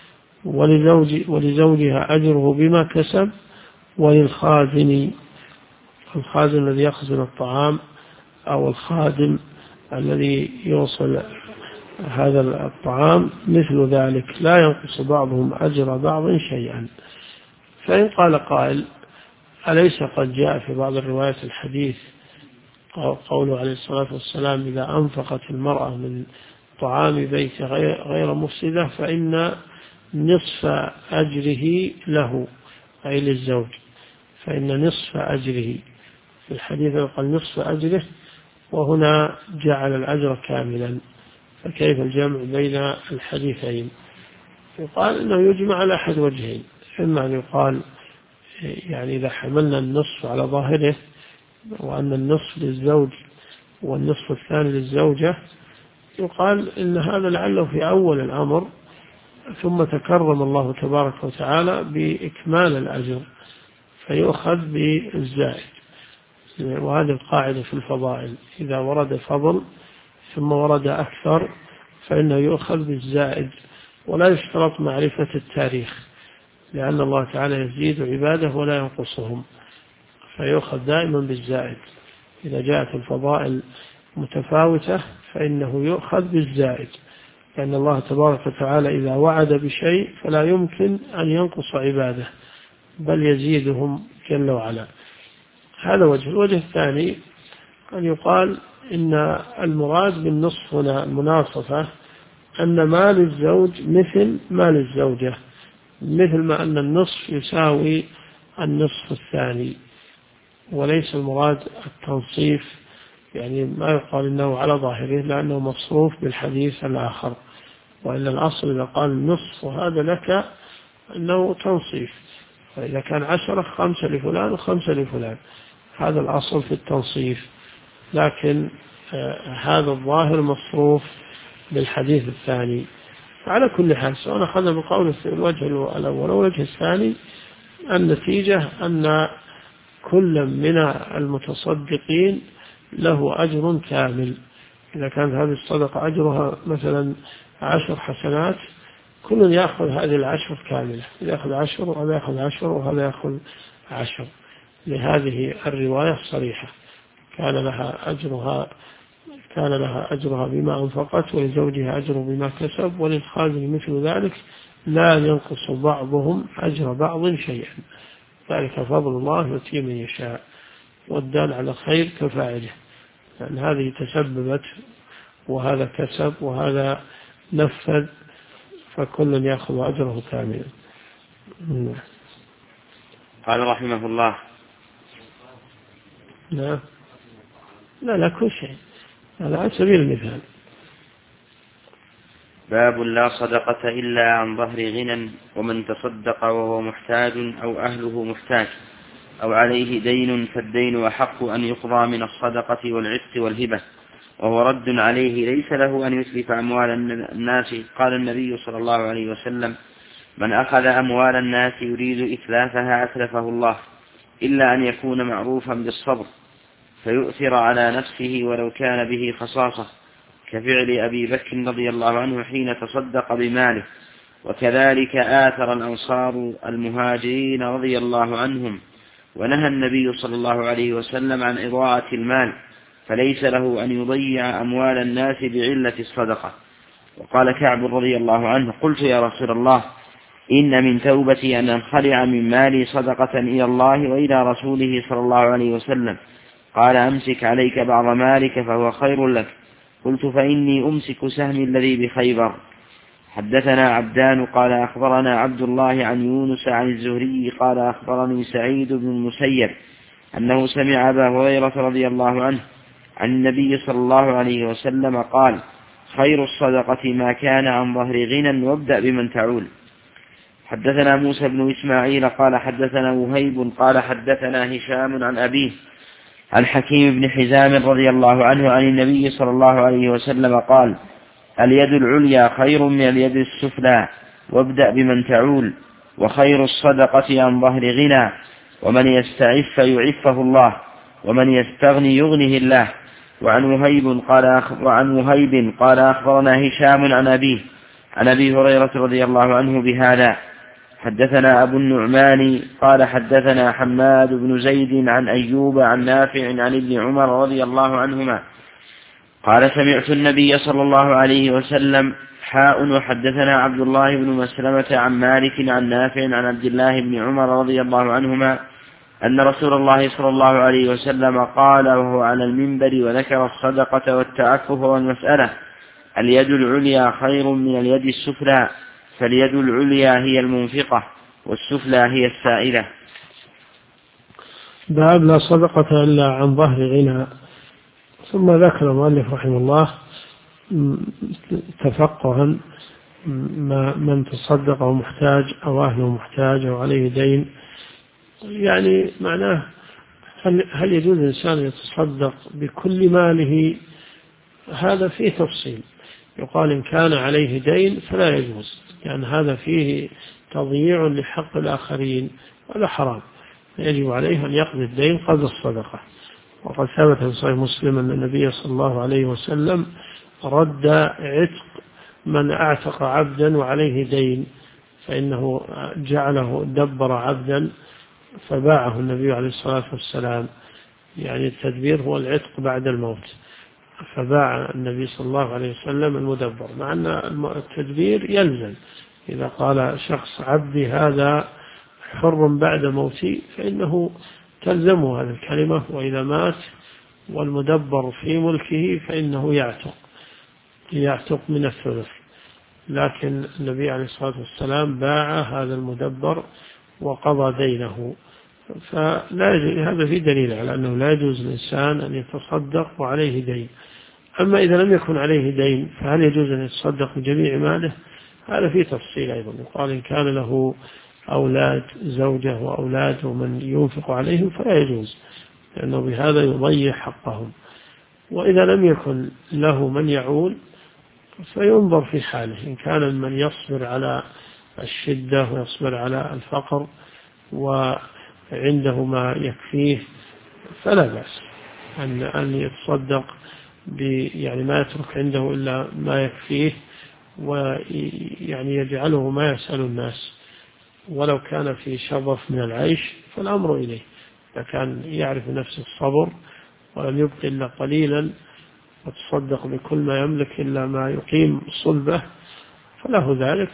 ولزوجها أجره بما كسب، وللخازن، الخازن الذي يخزن الطعام أو الخادم الذي يوصل هذا الطعام مثل ذلك، لا ينقص بعضهم أجر بعض شيئا. فإن قال قائل: أليس قد جاء في بعض الروايات الحديث قوله عليه الصلاة والسلام: إذا أنفقت المرأة من طعام بيت غير مفسدة فإن نصف أجره له، أي للزوج، فإن نصف أجره، في الحديث قال نصف أجره، وهنا جعل الأجر كاملا، فكيف الجمع بين الحديثين؟ يقال أنه يجمع على أحد وجهين: إما أن يقال يعني إذا حملنا النصف على ظاهره وأن النصف للزوج والنصف الثاني للزوجة، يقال إن هذا لعله في أول الأمر، ثم تكرم الله تبارك وتعالى بإكمال الأجر فيؤخذ بالزائد. وهذه القاعدة في الفضائل: إذا ورد فضل ثم ورد أكثر فإنه يؤخذ بالزائد، ولا يشترط معرفة التاريخ، لأن الله تعالى يزيد عباده ولا ينقصهم، فيؤخذ دائما بالزائد. إذا جاءت الفضائل متفاوتة فإنه يؤخذ بالزائد، لأن الله تبارك وتعالى إذا وعد بشيء فلا يمكن أن ينقص عباده، بل يزيدهم جل وعلا. هذا وجه. الوجه الثاني أن يقال إن المراد بالنصف هنا المناصفة، أن مال الزوج مثل مال الزوجة، مثل ما أن النصف يساوي النصف الثاني، وليس المراد التنصيف، يعني ما يقال إنه على ظاهره لأنه مصروف بالحديث الآخر، وإلا الأصل إذا قال نصف وهذا لك أنه تنصيف، فإذا كان 10 5 لفلان و5 لفلان، هذا الأصل في التنصيف. لكن هذا الظاهر مصروف بالحديث الثاني. على كل حال سواء أخذنا بقول الوجه الأول والوجه الثاني، النتيجة أن كل من المتصدقين له أجر كامل. إذا كانت هذه الصدقة أجرها مثلا 10 حسنات، كل يأخذ هذه 10 كاملة، يأخذ 10 وهذا يأخذ 10 وهذا يأخذ 10، لهذه الرواية الصريحة: كان لها أجرها بما أنفقت، ولزوجها أجر بما كسب، وللخازن مثل ذلك، لا ينقص بعضهم أجر بعض شيئا، ذلك فضل الله يؤتيه من يشاء، والدال على خير كفاعله، لأن هذه تسببت وهذا كسب وهذا نفذ، فكل يأخذ أجره كاملا. قال رحمه الله: لا كل شيء، هذا على سبيل المثال. باب لا صدقة إلا عن ظهر غنى، ومن تصدق وهو محتاج أو أهله محتاج أو عليه دين فالدين أحق أن يقضى من الصدقة والعتق والهبة، وهو رد عليه، ليس له أن يتلف أموال الناس. قال النبي صلى الله عليه وسلم: من أخذ أموال الناس يريد إتلافها أتلفه الله، إلا أن يكون معروفا بالصبر فيؤثر على نفسه ولو كان به خصاصة، كفعل أبي بكر رضي الله عنه حين تصدق بماله وكذلك آثر الأنصار المهاجرين رضي الله عنهم، ونهى النبي صلى الله عليه وسلم عن إضاعة المال، فليس له أن يضيع أموال الناس بعلة الصدقة. وقال كعب رضي الله عنه: قلت يا رسول الله، إن من توبتي أن أنخلع من مالي صدقة إلى الله وإلى رسوله صلى الله عليه وسلم. قال: أمسك عليك بعض مالك فهو خير لك. قلت: فإني أمسك سهمي الذي بخيبر. حدثنا عبدان قال أخبرنا عبد الله عن يونس عن الزهري قال أخبرني سعيد بن المسيب أنه سمع أبا هريرة رضي الله عنه عن النبي صلى الله عليه وسلم قال: خير الصدقة ما كان عن ظهر غنى وابدأ بمن تعول. حدثنا موسى بن إسماعيل قال حدثنا وهيب قال حدثنا هشام عن أبيه عن حكيم بن حزام رضي الله عنه عن النبي صلى الله عليه وسلم قال: اليد العليا خير من اليد السفلى وابدأ بمن تعول، وخير الصدقة عن ظهر غنى، ومن يستعف يعفه الله، ومن يستغني يغنه الله. وعن وهيب قال أخبرنا هشام عن أبيه عن أبي هريرة رضي الله عنه بهذا. حدثنا أبو النعمان قال حدثنا حماد بن زيد عن أيوب عن نافع عن ابن عمر رضي الله عنهما قال: سمعت النبي صلى الله عليه وسلم وحدثنا عبد الله بن مسلمة عن مالك عن نافع عن عبد الله بن عمر رضي الله عنهما أن رسول الله صلى الله عليه وسلم قال وهو على المنبر وذكر الصدقة والتعفف والمسألة: اليد العليا خير من اليد السفلى، فاليد العليا هي المنفقة والسفلى هي السائلة. باب لا صدقة إلا عن ظهر غنى. ثم ذكر المؤلف رحمه الله تفقها من تصدق ومحتاج أو أهله محتاج أو عليه دين، يعني معناه هل يجوز الإنسان يتصدق بكل ماله؟ هذا فيه تفصيل. يقال إن كان عليه دين فلا يجوز، يعني هذا فيه تضييع لحق الآخرين، وهذا حرام، يجب عليه أن يقضي الدين قبل الصدقة. وقد ثبت في صحيح مسلم أن النبي صلى الله عليه وسلم رد عتق من أعتق عبدا وعليه دين، فإنه جعله دبر عبدا فباعه النبي عليه الصلاة والسلام، يعني التدبير هو العتق بعد الموت، فباع النبي صلى الله عليه وسلم المدبر، مع أن التدبير يلزم. إذا قال شخص عبدي هذا حر بعد موتي فإنه تلزمه هذه الكلمة، وإذا مات والمدبر في ملكه فإنه يعتق من الثلث. لكن النبي عليه الصلاة والسلام باع هذا المدبر وقضى دينه، فلا يجوز. هذا في دليل على أنه لا يجوز للإنسان أن يتصدق وعليه دين. أما إذا لم يكن عليه دين فهل يجوز أن يتصدق بجميع ماله؟ هذا فيه تفصيل أيضا. يقال إن كان له أولاد، زوجة وأولاد ومن ينفق عليهم فلا يجوز، لأنه بهذا يضيع حقهم. وإذا لم يكن له من يعول فينظر في حاله، إن كان من يصبر على الشدة ويصبر على الفقر وعنده ما يكفيه فلا بأس أن يتصدق يعني ما يترك عنده إلا ما يكفيه، ويعني يجعله ما يسأل الناس، ولو كان في شظف من العيش فالأمر إليه. إذا كان يعرف نفس الصبر ولم يبق إلا قليلا وتصدق بكل ما يملك إلا ما يقيم صلبه فله ذلك،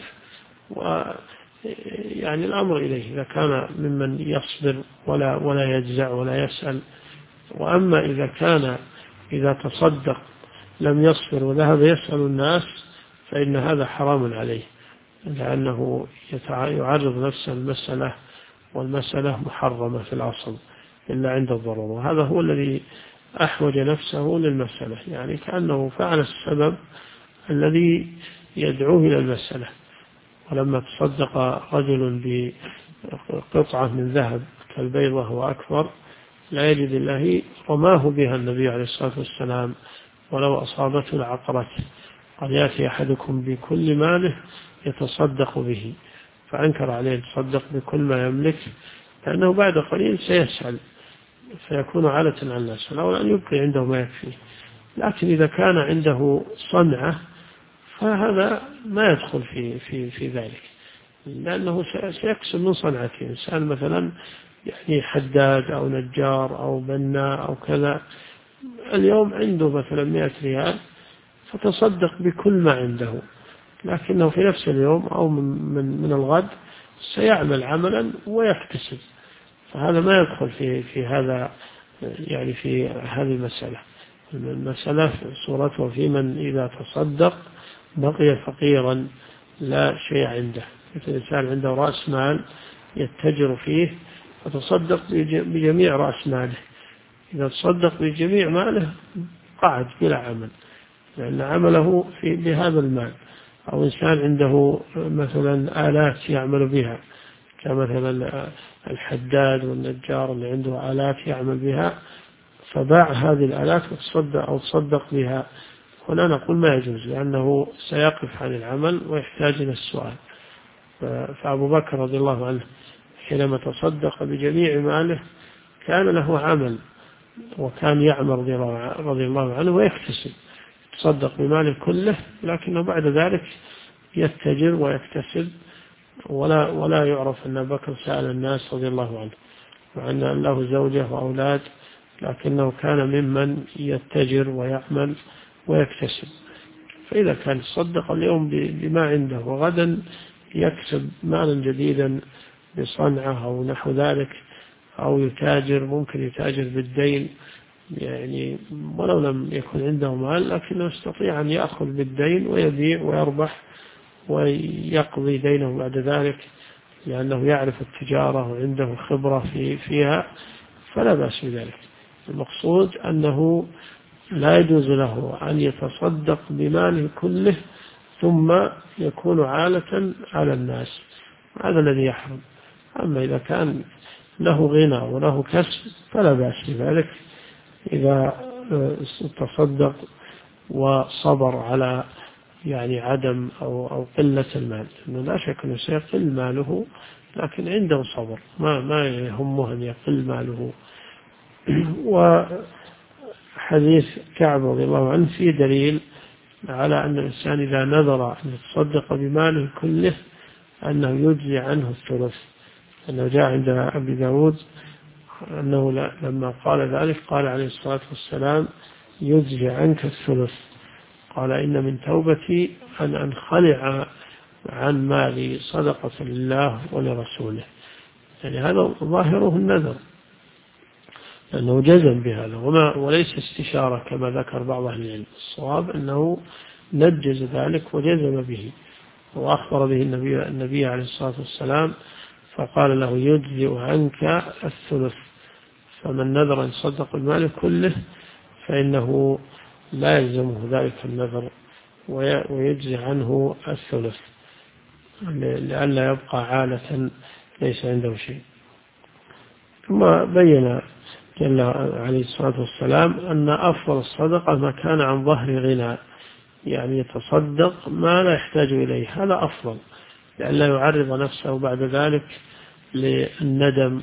ويعني الأمر إليه إذا كان ممن يصبر ولا يجزع ولا يسأل. وأما إذا تصدق لم يصبر وذهب يسأل الناس فإن هذا حرام عليه، لأنه يعرض نفسه المسألة، والمسألة محرمة في الأصل إلا عند الضرورة. هذا هو الذي أحوج نفسه للمسألة، يعني كأنه فعل السبب الذي يدعوه إلى المسألة. ولما تصدق رجل بقطعة من ذهب كالبيضة وأكبر لا يجد الله رماه بها النبي عليه الصلاة والسلام ولو أصابته العقرة. قد يأتي أحدكم بكل ماله يتصدق به، فأنكر عليه يتصدق بكل ما يملك، لأنه بعد قليل سيسأل فيكون عالة على الناس، فالأولى أن يبقي عنده ما يكفيه. لكن إذا كان عنده صنعة فهذا ما يدخل في ذلك، لأنه سيكسب من صنعته. إنسان مثلا يعني حداد أو نجار أو بناء أو كذا، اليوم عنده مثلا 100 ريال، فتصدق بكل ما عنده، لكنه في نفس اليوم أو من الغد سيعمل عملا ويكتسب، فهذا ما يدخل في هذا، يعني في هذه المسألة. المسألة صورته في من إذا تصدق بقي فقيرا لا شيء عنده. مثل الإنسان عنده رأس مال يتجر فيه فتصدق بجميع رأس ماله، إذا تصدق بجميع ماله قعد بلا عمل، لأن عمله بهذا المال. أو إنسان عنده مثلا آلات يعمل بها، كمثلا الحداد والنجار اللي عنده آلات يعمل بها، فباع هذه الآلات وتصدق بها، هنا نقول ما يجوز، لأنه سيقف عن العمل ويحتاج إلى السؤال. فأبو بكر رضي الله عنه حينما تصدق بجميع ماله كان له عمل، وكان يعمل رضي الله عنه ويكتسب، تصدق بماله كله، لكنه بعد ذلك يتجر ويكتسب، ولا يعرف أن أبو بكر سأل الناس رضي الله عنه، مع أن له زوجة وأولاد، لكنه كان ممن يتجر ويعمل ويكتسب. فإذا كان يصدق اليوم بما عنده وغدا يكسب مالا جديدا بصنعة أو نحو ذلك، أو يتاجر، ممكن يتاجر بالدين، يعني ولو لم يكن عنده مال لكنه يستطيع أن يأخذ بالدين ويبيع ويربح ويقضي دينه بعد ذلك، لأنه يعرف التجارة وعنده خبرة فيها، فلا بأس بذلك. المقصود أنه لا يجوز له أن يتصدق بماله كله ثم يكون عالة على الناس، هذا الذي يحرم. أما إذا كان له غنى وله كسب فلا بأس بذلك، إذا تصدق وصبر على يعني عدم أو قلة المال، إنه لا شك أنه سيقل ماله، لكن عنده صبر، ما يهمه أن يقل ماله. وحديث كعب رضي الله عنه فيه دليل على أن الإنسان إذا نذر أن يتصدق بماله كله أنه يجزي عنه الثلث، أنه جاء عند أبي داود أنه لما قال ذلك قال عليه الصلاة والسلام يجزي عنك الثلث، قال إن من توبتي أن أنخلع عن مالي صدقة لله ولرسوله، يعني هذا ظاهره النذر، لأنه جزم بهذا وليس استشارة كما ذكر بعض أهل العلم. الصواب أنه نجز ذلك وجزم به، وأخبر به النبي عليه الصلاة والسلام فقال له يجزئ عنك الثلث، فمن نذر أن يصدق المال كله فإنه لا يلزمه ذلك النذر ويجزي عنه الثلث، لئلا يبقى عالة ليس عنده شيء. ثم بين جل عليه الصلاة والسلام أن أفضل الصدقة ما كان عن ظهر غنى، يعني يتصدق ما لا يحتاج إليه، هذا أفضل، لئلا يعرض نفسه بعد ذلك للندم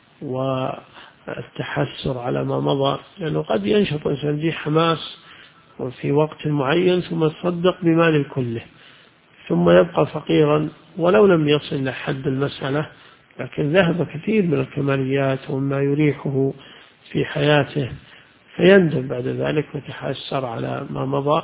والتحسر على ما مضى، لأنه قد ينشط إنسان به حماس وفي وقت معين ثم يتصدق بماله كله ثم يبقى فقيرا ولو لم يصل لحد المسألة، لكن ذهب كثير من الكماليات وما يريحه في حياته، فيندم بعد ذلك ويتحسر على ما مضى،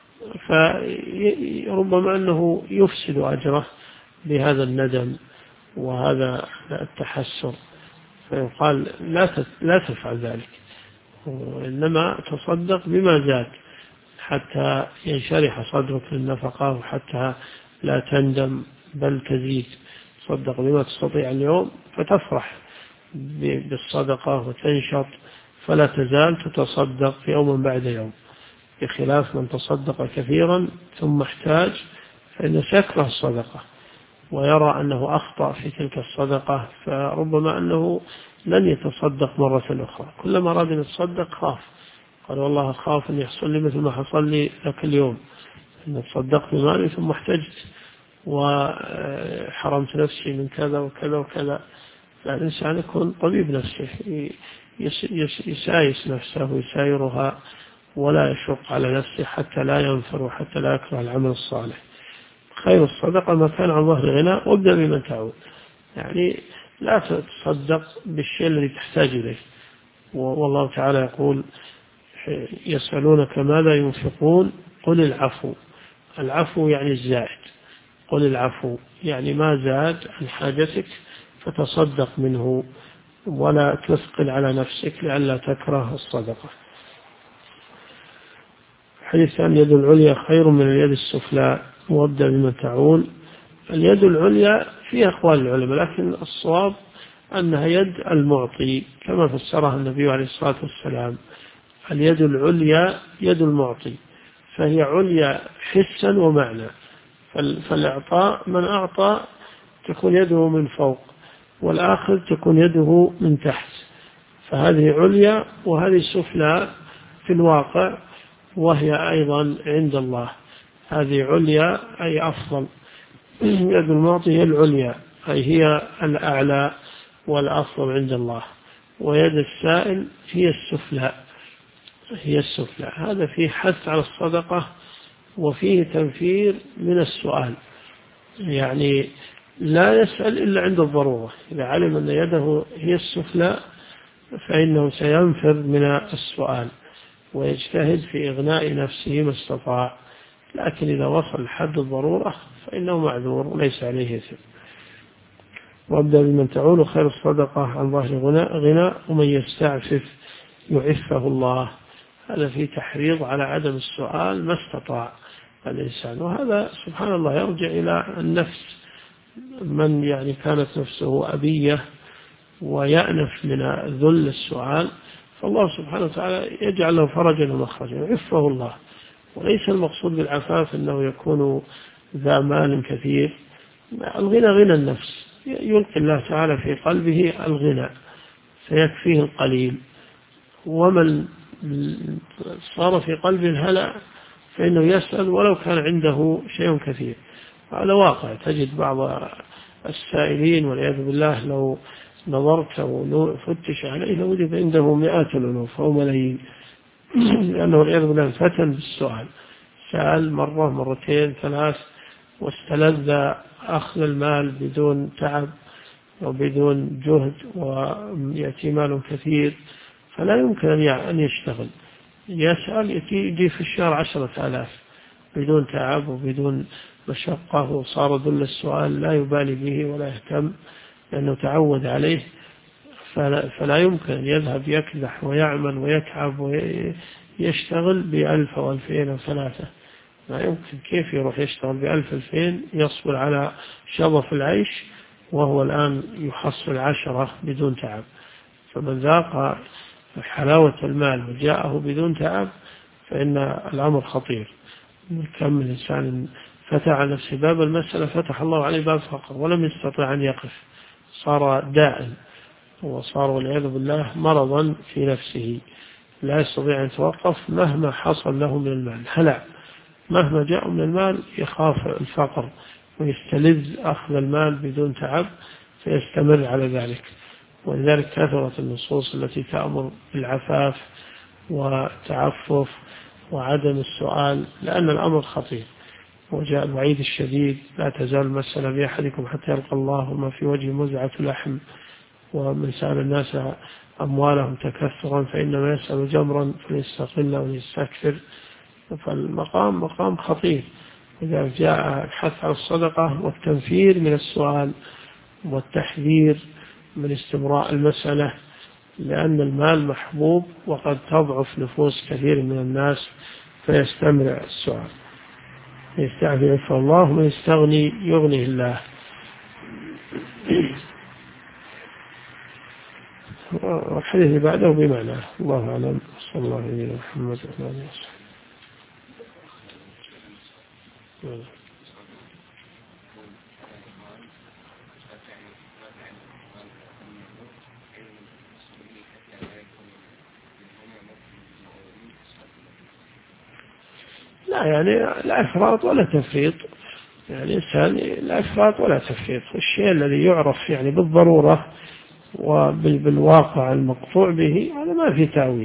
فربما أنه يفسد أجره بهذا الندم وهذا التحسر، فيقال لا تفعل ذلك، وإنما تصدق بما زاد حتى ينشرح صدرك للنفقة وحتى لا تندم بل تزيد. تصدق بما تستطيع اليوم فتفرح بالصدقة وتنشط، فلا تزال تتصدق في يوم بعد يوم، بخلاف من تصدق كثيرا ثم احتاج فإنه سيكره الصدقة ويرى أنه أخطأ في تلك الصدقة، فربما أنه لن يتصدق مرة أخرى، كلما أراد أن يتصدق خاف، قال والله أخاف أن يحصل لي مثل ما حصل لي ذاك اليوم، أن تصدقت بمالي ثم احتجت وحرمت نفسي من كذا وكذا وكذا. فالإنسان يكون طبيب نفسه، يسايس نفسه ويسايرها ولا يشق على نفسه حتى لا ينفر وحتى لا يكره العمل الصالح. خير الصدقة ما كان عن ظهر غنى وابدأ بمن تعود. يعني لا تتصدق بالشيء الذي تحتاج إليه. والله تعالى يقول يسألونك ماذا ينفقون قل العفو. العفو يعني الزائد. قل العفو يعني ما زاد عن حاجتك فتصدق منه ولا تثقل على نفسك لئلا تكره الصدقة. حديث عن اليد العليا خير من اليد السفلى وابدأ بما تعول. اليد العليا فيها أقوال العلماء لكن الصواب أنها يد المعطي كما فسرها النبي عليه الصلاة والسلام. اليد العليا يد المعطي فهي عليا حسا ومعنى. فالإعطاء من أعطى تكون يده من فوق والآخر تكون يده من تحت. فهذه عليا وهذه سفلى في الواقع وهي أيضا عند الله. هذه عليا أي أفضل. يد المعطي هي العليا أي هي الأعلى والأفضل عند الله. ويد السائل هي السفلى هذا فيه حث على الصدقة وفيه تنفير من السؤال. يعني لا يسأل إلا عند الضرورة. إذا علم أن يده هي السفلى فإنه سينفر من السؤال ويجتهد في إغناء نفسه ما استطاع. لكن إذا وصل لحد الضرورة فإنه معذور وليس عليه إثم. وابدأ بمن تعول خير الصدقة عن ظهر غنى ومن يستعفف يعفه الله. هذا فيه تحريض على عدم السؤال ما استطاع الإنسان. وهذا سبحان الله يرجع إلى النفس. من يعني كانت نفسه أبية ويأنف من ذل السؤال فالله سبحانه وتعالى يجعل له فرجا ومخرجا يعفه الله. وليس المقصود بالعفاف أنه يكون ذا مال كثير. الغنى غنى النفس. يلقي الله تعالى في قلبه الغنى فيكفيه القليل. ومن صار في قلبه الهلع فإنه يسأل ولو كان عنده شيء كثير. هذا واقع. تجد بعض السائلين والعياذ بالله لو نظرت وفتش عليه لوجد عنده مئات الألوف أو ملايين لأنه والعياذ بالله فتن بالسؤال. سأل مرة مرتين ثلاث واستلذ أخذ المال بدون تعب وبدون جهد ويأتي مال كثير فلا يمكن أن يشتغل. يسأل يجي في الشهر 10,000 بدون تعب وبدون مشقة وصار ذل السؤال لا يبالي به ولا يهتم لأنه تعود عليه. فلا يمكن أن يذهب يكدح ويعمل ويتعب ويشتغل ب1000 أو 2000 أو 3. ما يمكن. كيف يروح يشتغل ب1000 2000 يصبر على شظف العيش وهو الآن يحصل 10 بدون تعب. فمن ذاق حلاوة المال وجاءه بدون تعب فإن الأمر خطير. كم من إنسان فتح على نفسه باب المسألة فتح الله عليه باب فقر ولم يستطع أن يقف. صار داء وصار والعياذ بالله مرضا في نفسه لا يستطيع أن يتوقف مهما حصل له من المال. هلع مهما جاء من المال يخاف الفقر ويستلذ أخذ المال بدون تعب فيستمر على ذلك. ولذلك كثرت النصوص التي تأمر بالعفاف والتعفف وعدم السؤال لأن الأمر خطير. وجاء الوعيد الشديد لا تزال المسألة بأحدكم حتى يلقى الله وما في وجه مزعة لحم. ومن سأل الناس أموالهم تكثرا فإنما يسأل جمرا فليستقل وليستكثر. فالمقام مقام خطير. إذا جاء الحث على الصدقة والتنفير من السؤال والتحذير من استمراء المسألة لأن المال محبوب وقد تضعف نفوس كثير من الناس فيستمر السؤال. يستعفي يعفى الله ومن يستغني يغنيه الله. والحديث بعده بمعنى. الله أعلم. صلى الله عليه محمد وعلى آله وصحبه. لا يعني لا إفراط ولا تفريط. يعني الإنسان لا إفراط ولا تفريط. الشيء الذي يعرف يعني بالضرورة وبالواقع المقطوع به هذا ما في تأويل.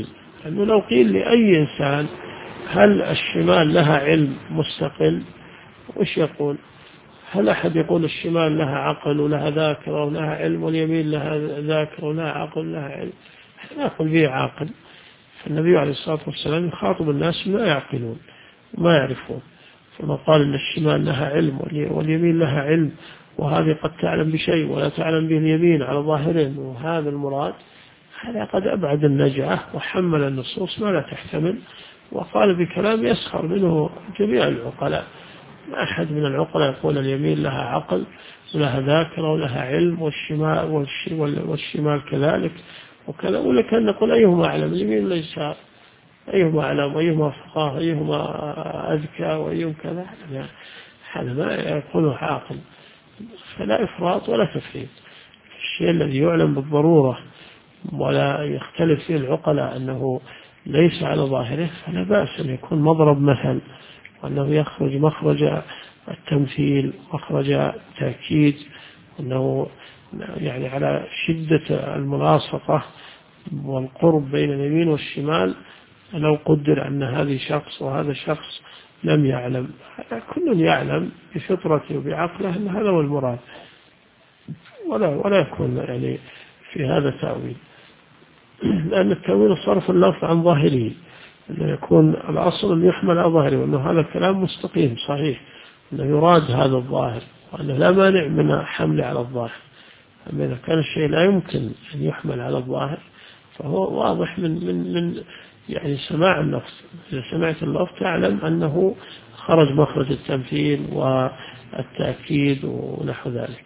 أنه لو قيل لأي إنسان هل الشمال لها علم مستقل، وش يقول؟ هل أحد يقول الشمال لها عقل ولها ذاكرة ولها علم، واليمين لها ذاكرة ولها عقل ولها علم؟ لا يقول فيه عاقل. فالنبي عليه الصلاة والسلام يخاطب الناس ما يعقلون وما يعرفون، فما قال إن الشمال لها علم واليمين لها علم، وهذه قد تعلم بشيء ولا تعلم به اليمين على ظاهرين، وهذا المراد، هذا قد أبعد النجعة وحمل النصوص ما لا تحتمل، وقال بكلام يسخر منه جميع العقلاء. ما أحد من العقلاء يقول اليمين لها عقل ولها ذاكرة ولها علم، والشمال كذلك وكذا، ولكن نقول أيهما أعلم، اليمين ليس، أيهما أعلم، أيهما فقاه، أيهما أذكى، وأيهم كذا، هذا ما يقوله عاقل. فلا إفراط ولا تفريط. الشيء الذي يعلم بالضرورة ولا يختلف فيه العقلاء أنه ليس على ظاهره، فلا بأس أن يكون مضرب مثل، وأنه يخرج مخرج التمثيل، مخرج التأكيد، وأنه يعني على شدة الملاصقة والقرب بين اليمين والشمال. لو قدر أن هذه شخص وهذا شخص لم يعلم، كل يعلم بفطرته وبعقله أن هذا هو المراد، ولا يكون يعني في هذا تأويل، لأن التأويل صرف اللفظ عن ظاهره، أنه يكون الأصل أن يحمل على ظاهره، وأنه هذا الكلام مستقيم صحيح، أنه يراد هذا الظاهر، وأنه لا مانع من حمله على الظاهر. أما إذا كان الشيء لا يمكن أن يحمل على الظاهر فهو واضح من يعني سماع اللفظ. إذا سمعت اللفظ تعلم أنه خرج مخرج التمثيل والتأكيد ونحو ذلك.